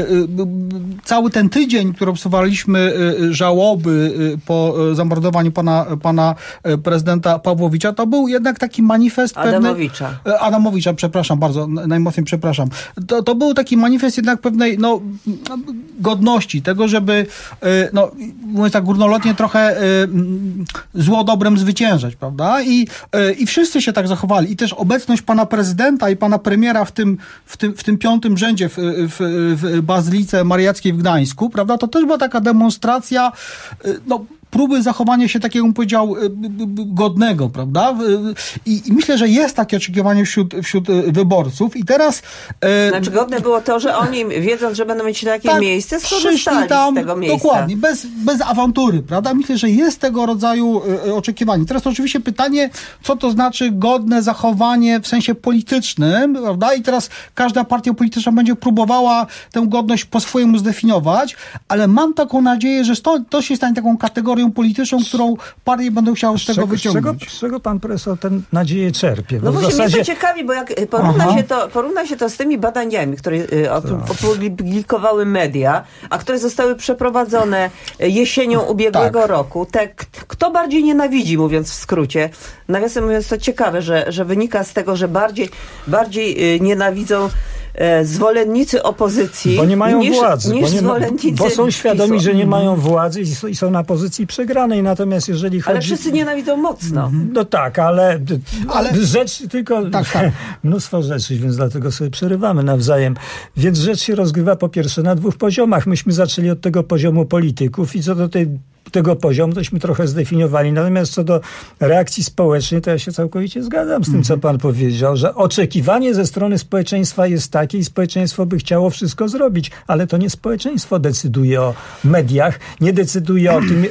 Cały ten tydzień, który obserwowaliśmy żałoby po zamordowaniu pana, pana prezydenta Pawłowicza, to był jednak taki manifest
Adamowicza.
Pewnej, Adamowicza, przepraszam bardzo, najmocniej przepraszam. To, to był taki manifest jednak pewnej no, godności, tego, żeby no, mówiąc tak górnolotnie, trochę zło dobrem zwyciężać, prawda? I, i wszyscy się tak zachowali. I też obecność pana prezydenta i pana premiera w tym, w tym, w tym piątym rzędzie w, w, w Bazylice Mariackiej w Gdańsku, prawda, to też była taka demonstracja, no, próby zachowania się takiego, bym powiedział, godnego, prawda? I, i myślę, że jest takie oczekiwanie wśród, wśród wyborców i teraz...
E, znaczy godne było to, że oni, wiedząc, że będą mieć takie tak, miejsce, skorzystali tam, z tego miejsca.
Dokładnie, bez, bez awantury, prawda? Myślę, że jest tego rodzaju e, oczekiwanie. Teraz to oczywiście pytanie, co to znaczy godne zachowanie w sensie politycznym, prawda? I teraz każda partia polityczna będzie próbowała tę godność po swojemu zdefiniować, ale mam taką nadzieję, że to, to się stanie taką kategorią polityczną, którą partie będą chciały z, z tego czego, wyciągnąć.
Z czego, z czego pan profesor tę nadzieję czerpie?
Bo no właśnie zasadzie... mnie to ciekawi, bo jak porówna się, to, porówna się to z tymi badaniami, które opublikowały media, a które zostały przeprowadzone jesienią ubiegłego tak. roku. Te, kto bardziej nienawidzi, mówiąc w skrócie. Nawiasem mówiąc, to ciekawe, że, że wynika z tego, że bardziej, bardziej nienawidzą zwolennicy opozycji
bo nie mają
niż,
władzy,
niż
bo, nie,
zwolennicy
bo są świadomi,
PiS-u.
że nie mają władzy i są na pozycji przegranej, natomiast jeżeli chodzi...
Ale wszyscy nienawidzą mocno.
No tak, ale,
ale...
rzecz tylko...
Tak, tak.
Mnóstwo rzeczy, więc dlatego sobie przerywamy nawzajem. Więc rzecz się rozgrywa po pierwsze na dwóch poziomach. Myśmy zaczęli od tego poziomu polityków i co do tej tego poziomu tośmy trochę zdefiniowali. Natomiast co do reakcji społecznej, to ja się całkowicie zgadzam z tym, co pan powiedział, że oczekiwanie ze strony społeczeństwa jest takie i społeczeństwo by chciało wszystko zrobić, ale to nie społeczeństwo decyduje o mediach, nie decyduje o tym,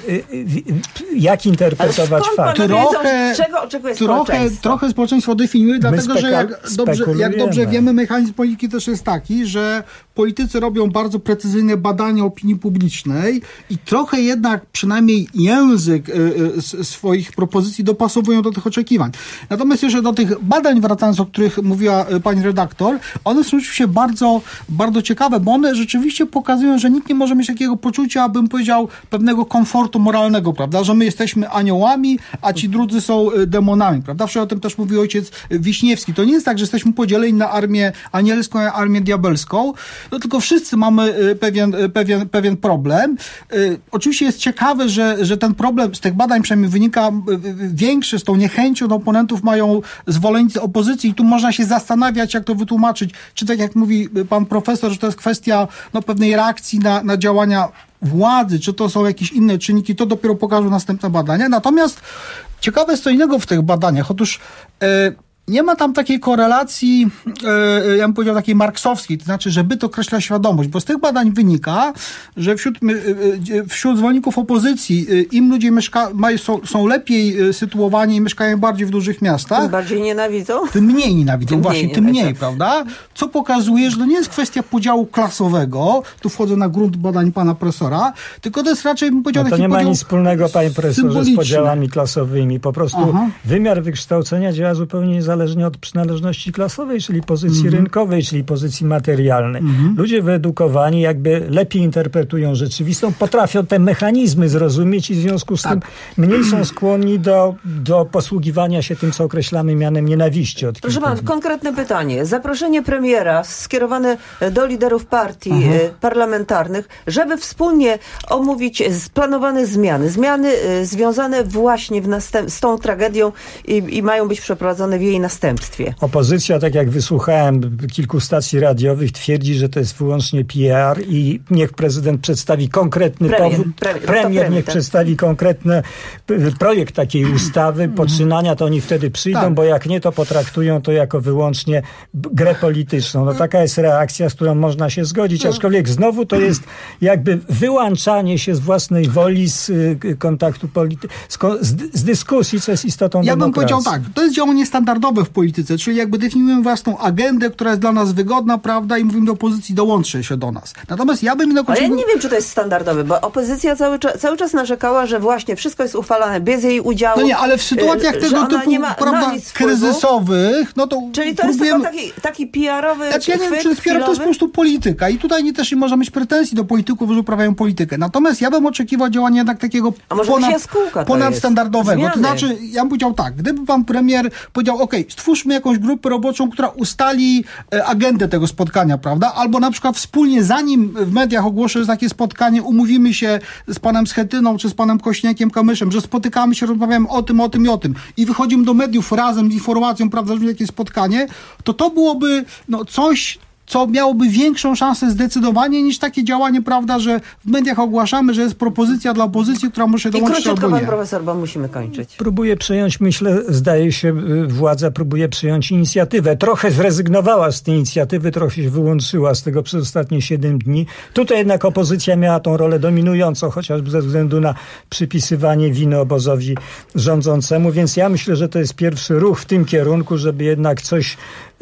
jak interpretować fakty.
Trochę, czego oczekuje
trochę,
społeczeństwo?
Trochę społeczeństwo definiuje, dlatego
speka-
że jak dobrze, jak dobrze wiemy, mechanizm polityki też jest taki, że politycy robią bardzo precyzyjne badania opinii publicznej i trochę jednak przynajmniej język y, y, swoich propozycji dopasowują do tych oczekiwań. Natomiast jeszcze do tych badań wracając, o których mówiła y, pani redaktor, one są oczywiście bardzo, bardzo ciekawe, bo one rzeczywiście pokazują, że nikt nie może mieć takiego poczucia, bym powiedział, pewnego komfortu moralnego, prawda, że my jesteśmy aniołami, a ci drudzy są y, demonami, prawda? Wczoraj o tym też mówił ojciec Wiśniewski. To nie jest tak, że jesteśmy podzieleni na armię anielską, a armię diabelską, no tylko wszyscy mamy y, pewien, y, pewien, pewien problem. Y, oczywiście jest ciekawe, że, że ten problem z tych badań przynajmniej wynika y, y, większy, z tą niechęcią do oponentów mają zwolennicy opozycji i tu można się zastanawiać, jak to wytłumaczyć. Czy tak jak mówi pan profesor, że to jest kwestia no, pewnej reakcji na, na działania władzy, czy to są jakieś inne czynniki, to dopiero pokażą następne badania. Natomiast ciekawe jest co innego w tych badaniach. Otóż y, nie ma tam takiej korelacji, yy, ja bym powiedział takiej marksowskiej, to znaczy, że byt określa świadomość, bo z tych badań wynika, że wśród, yy, wśród zwolenników opozycji yy, im ludzie mieszka, mają, są, są lepiej yy, sytuowani i mieszkają bardziej w dużych miastach.
Tym bardziej nienawidzą?
Tym mniej nienawidzą,
tym
właśnie,
mniej
tym mniej, prawda? Co pokazuje, że to nie jest kwestia podziału klasowego, tu wchodzę na grunt badań pana profesora, tylko to jest raczej, bym powiedział,
no to
taki
nie ma
podział
nic wspólnego, panie profesorze, z podziałami klasowymi. Po prostu Aha. wymiar wykształcenia działa zupełnie niezależnie od przynależności klasowej, czyli pozycji mm-hmm. rynkowej, czyli pozycji materialnej. Mm-hmm. Ludzie wyedukowani jakby lepiej interpretują rzeczywistą, potrafią te mechanizmy zrozumieć i w związku z tak. tym mniej są skłonni do, do posługiwania się tym, co określamy mianem nienawiści. Od
Proszę pana, konkretne pytanie. Zaproszenie premiera skierowane do liderów partii mm-hmm. parlamentarnych, żeby wspólnie omówić planowane zmiany. Zmiany związane właśnie w następ- z tą tragedią i, i mają być przeprowadzone w jej następstwie.
Opozycja, tak jak wysłuchałem kilku stacji radiowych, twierdzi, że to jest wyłącznie P R i niech prezydent przedstawi konkretny
premier,
powód.
Premier,
premier, premier niech
tak.
przedstawi konkretny projekt takiej ustawy, poczynania, to oni wtedy przyjdą, tak. bo jak nie, to potraktują to jako wyłącznie grę polityczną. No taka jest reakcja, z którą można się zgodzić, aczkolwiek znowu to jest jakby wyłączanie się z własnej woli z kontaktu politycznego, z, z dyskusji, co jest istotą
ja
demokracji.
Ja bym powiedział tak, to jest działanie standardowe w polityce, czyli jakby definiujemy własną agendę, która jest dla nas wygodna, prawda, i mówimy do opozycji, dołączcie się do nas. Natomiast ja bym jednak...
Ale ja nie wiem, czy to jest standardowe, bo opozycja cały, cza- cały czas narzekała, że właśnie wszystko jest uchwalane bez jej udziału.
No nie, ale w sytuacjach
y,
tego typu, prawda, kryzysowych, no to...
Czyli to próbujemy... jest tylko taki, taki P R-owy
ja, ja nie wiem, czy P R to jest po prostu polityka i tutaj nie też nie można mieć pretensji do polityków, że uprawiają politykę. Natomiast ja bym oczekiwał działania jednak takiego ponad, ponadstandardowego. To znaczy, ja bym powiedział tak, gdyby pan premier powiedział, ok, stwórzmy jakąś grupę roboczą, która ustali e, agendę tego spotkania, prawda? Albo na przykład wspólnie, zanim w mediach ogłoszę, że takie spotkanie, umówimy się z panem Schetyną czy z panem Kośniakiem-Kamyszem, że spotykamy się, rozmawiamy o tym, o tym i o tym i wychodzimy do mediów razem z informacją, prawda, że takie spotkanie, to to byłoby no, coś, co miałoby większą szansę zdecydowanie niż takie działanie, prawda, że w mediach ogłaszamy, że jest propozycja dla opozycji, która może dołączyć albo nie.
Pan profesor, bo musimy kończyć.
Próbuje przyjąć, myślę, zdaje się, władza próbuje przyjąć inicjatywę. Trochę zrezygnowała z tej inicjatywy, trochę się wyłączyła z tego przez ostatnie siedem dni. Tutaj jednak opozycja miała tą rolę dominującą, chociażby ze względu na przypisywanie winy obozowi rządzącemu, więc ja myślę, że to jest pierwszy ruch w tym kierunku, żeby jednak coś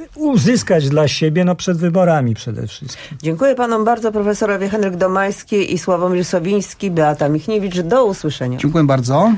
uzyskać dla siebie, no przed wyborami przede wszystkim.
Dziękuję panom bardzo, profesorowie Henryk Domański i Sławomir Sowiński, Beata Michniewicz. Do usłyszenia.
Dziękuję bardzo.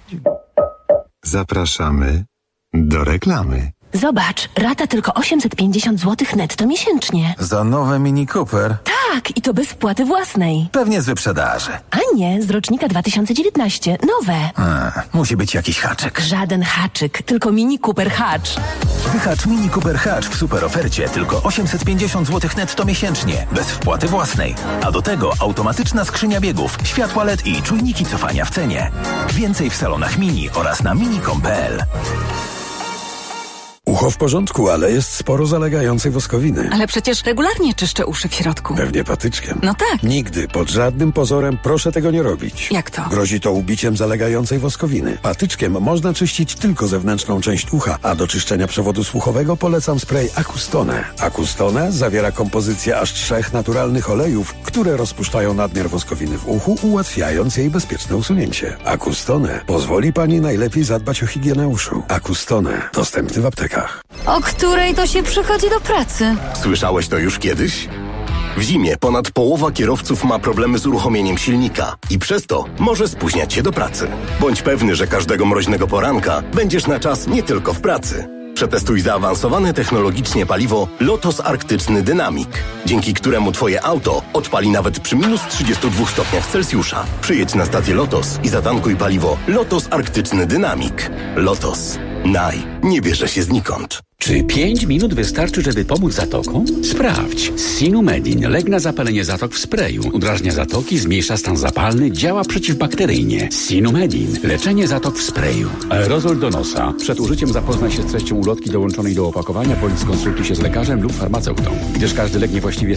Zapraszamy do reklamy.
Zobacz, rata tylko osiemset pięćdziesiąt złotych netto miesięcznie.
Za nowe Mini Cooper?
Tak, i to bez wpłaty własnej.
Pewnie z wyprzedaży.
A nie, z rocznika dwa tysiące dziewiętnaście. Nowe.
A, musi być jakiś haczyk.
Żaden haczyk, tylko Mini Cooper Hatch.
Wyhacz Mini Cooper Hatch w super ofercie tylko osiemset pięćdziesiąt złotych netto miesięcznie, bez wpłaty własnej. A do tego automatyczna skrzynia biegów, światła L E D i czujniki cofania w cenie. Więcej w salonach Mini oraz na mini kropka com kropka p l.
Ucho w porządku, ale jest sporo zalegającej woskowiny.
Ale przecież regularnie czyszczę uszy w środku.
Pewnie patyczkiem.
No tak.
Nigdy, pod żadnym pozorem proszę tego nie robić.
Jak to?
Grozi to ubiciem zalegającej woskowiny. Patyczkiem można czyścić tylko zewnętrzną część ucha, a do czyszczenia przewodu słuchowego polecam spray Acustone. Acustone zawiera kompozycję aż trzech naturalnych olejów, które rozpuszczają nadmiar woskowiny w uchu, ułatwiając jej bezpieczne usunięcie. Acustone pozwoli pani najlepiej zadbać o higienę uszu. Acustone dostępny w aptekach.
O której to się przychodzi do pracy?
Słyszałeś to już kiedyś? W zimie ponad połowa kierowców ma problemy z uruchomieniem silnika i przez to może spóźniać się do pracy. Bądź pewny, że każdego mroźnego poranka będziesz na czas nie tylko w pracy. Przetestuj zaawansowane technologicznie paliwo Lotos Arktyczny Dynamic, dzięki któremu twoje auto odpali nawet przy minus trzydziestu dwóch stopniach Celsjusza. Przyjedź na stację Lotos i zatankuj paliwo Lotos Arktyczny Dynamic. Lotos. Naj. Nie bierze się znikąd.
Czy pięć minut wystarczy, żeby pomóc zatokom? Sprawdź. Sinumedin. Lek na zapalenie zatok w sprayu. Udrażnia zatoki, zmniejsza stan zapalny, działa przeciwbakteryjnie. Sinumedin. Leczenie zatok w sprayu. Aerozol do nosa. Przed użyciem zapoznaj się z treścią ulotki dołączonej do opakowania, bądź skonsultuj się z lekarzem lub farmaceutą, gdyż każdy lek niewłaściwie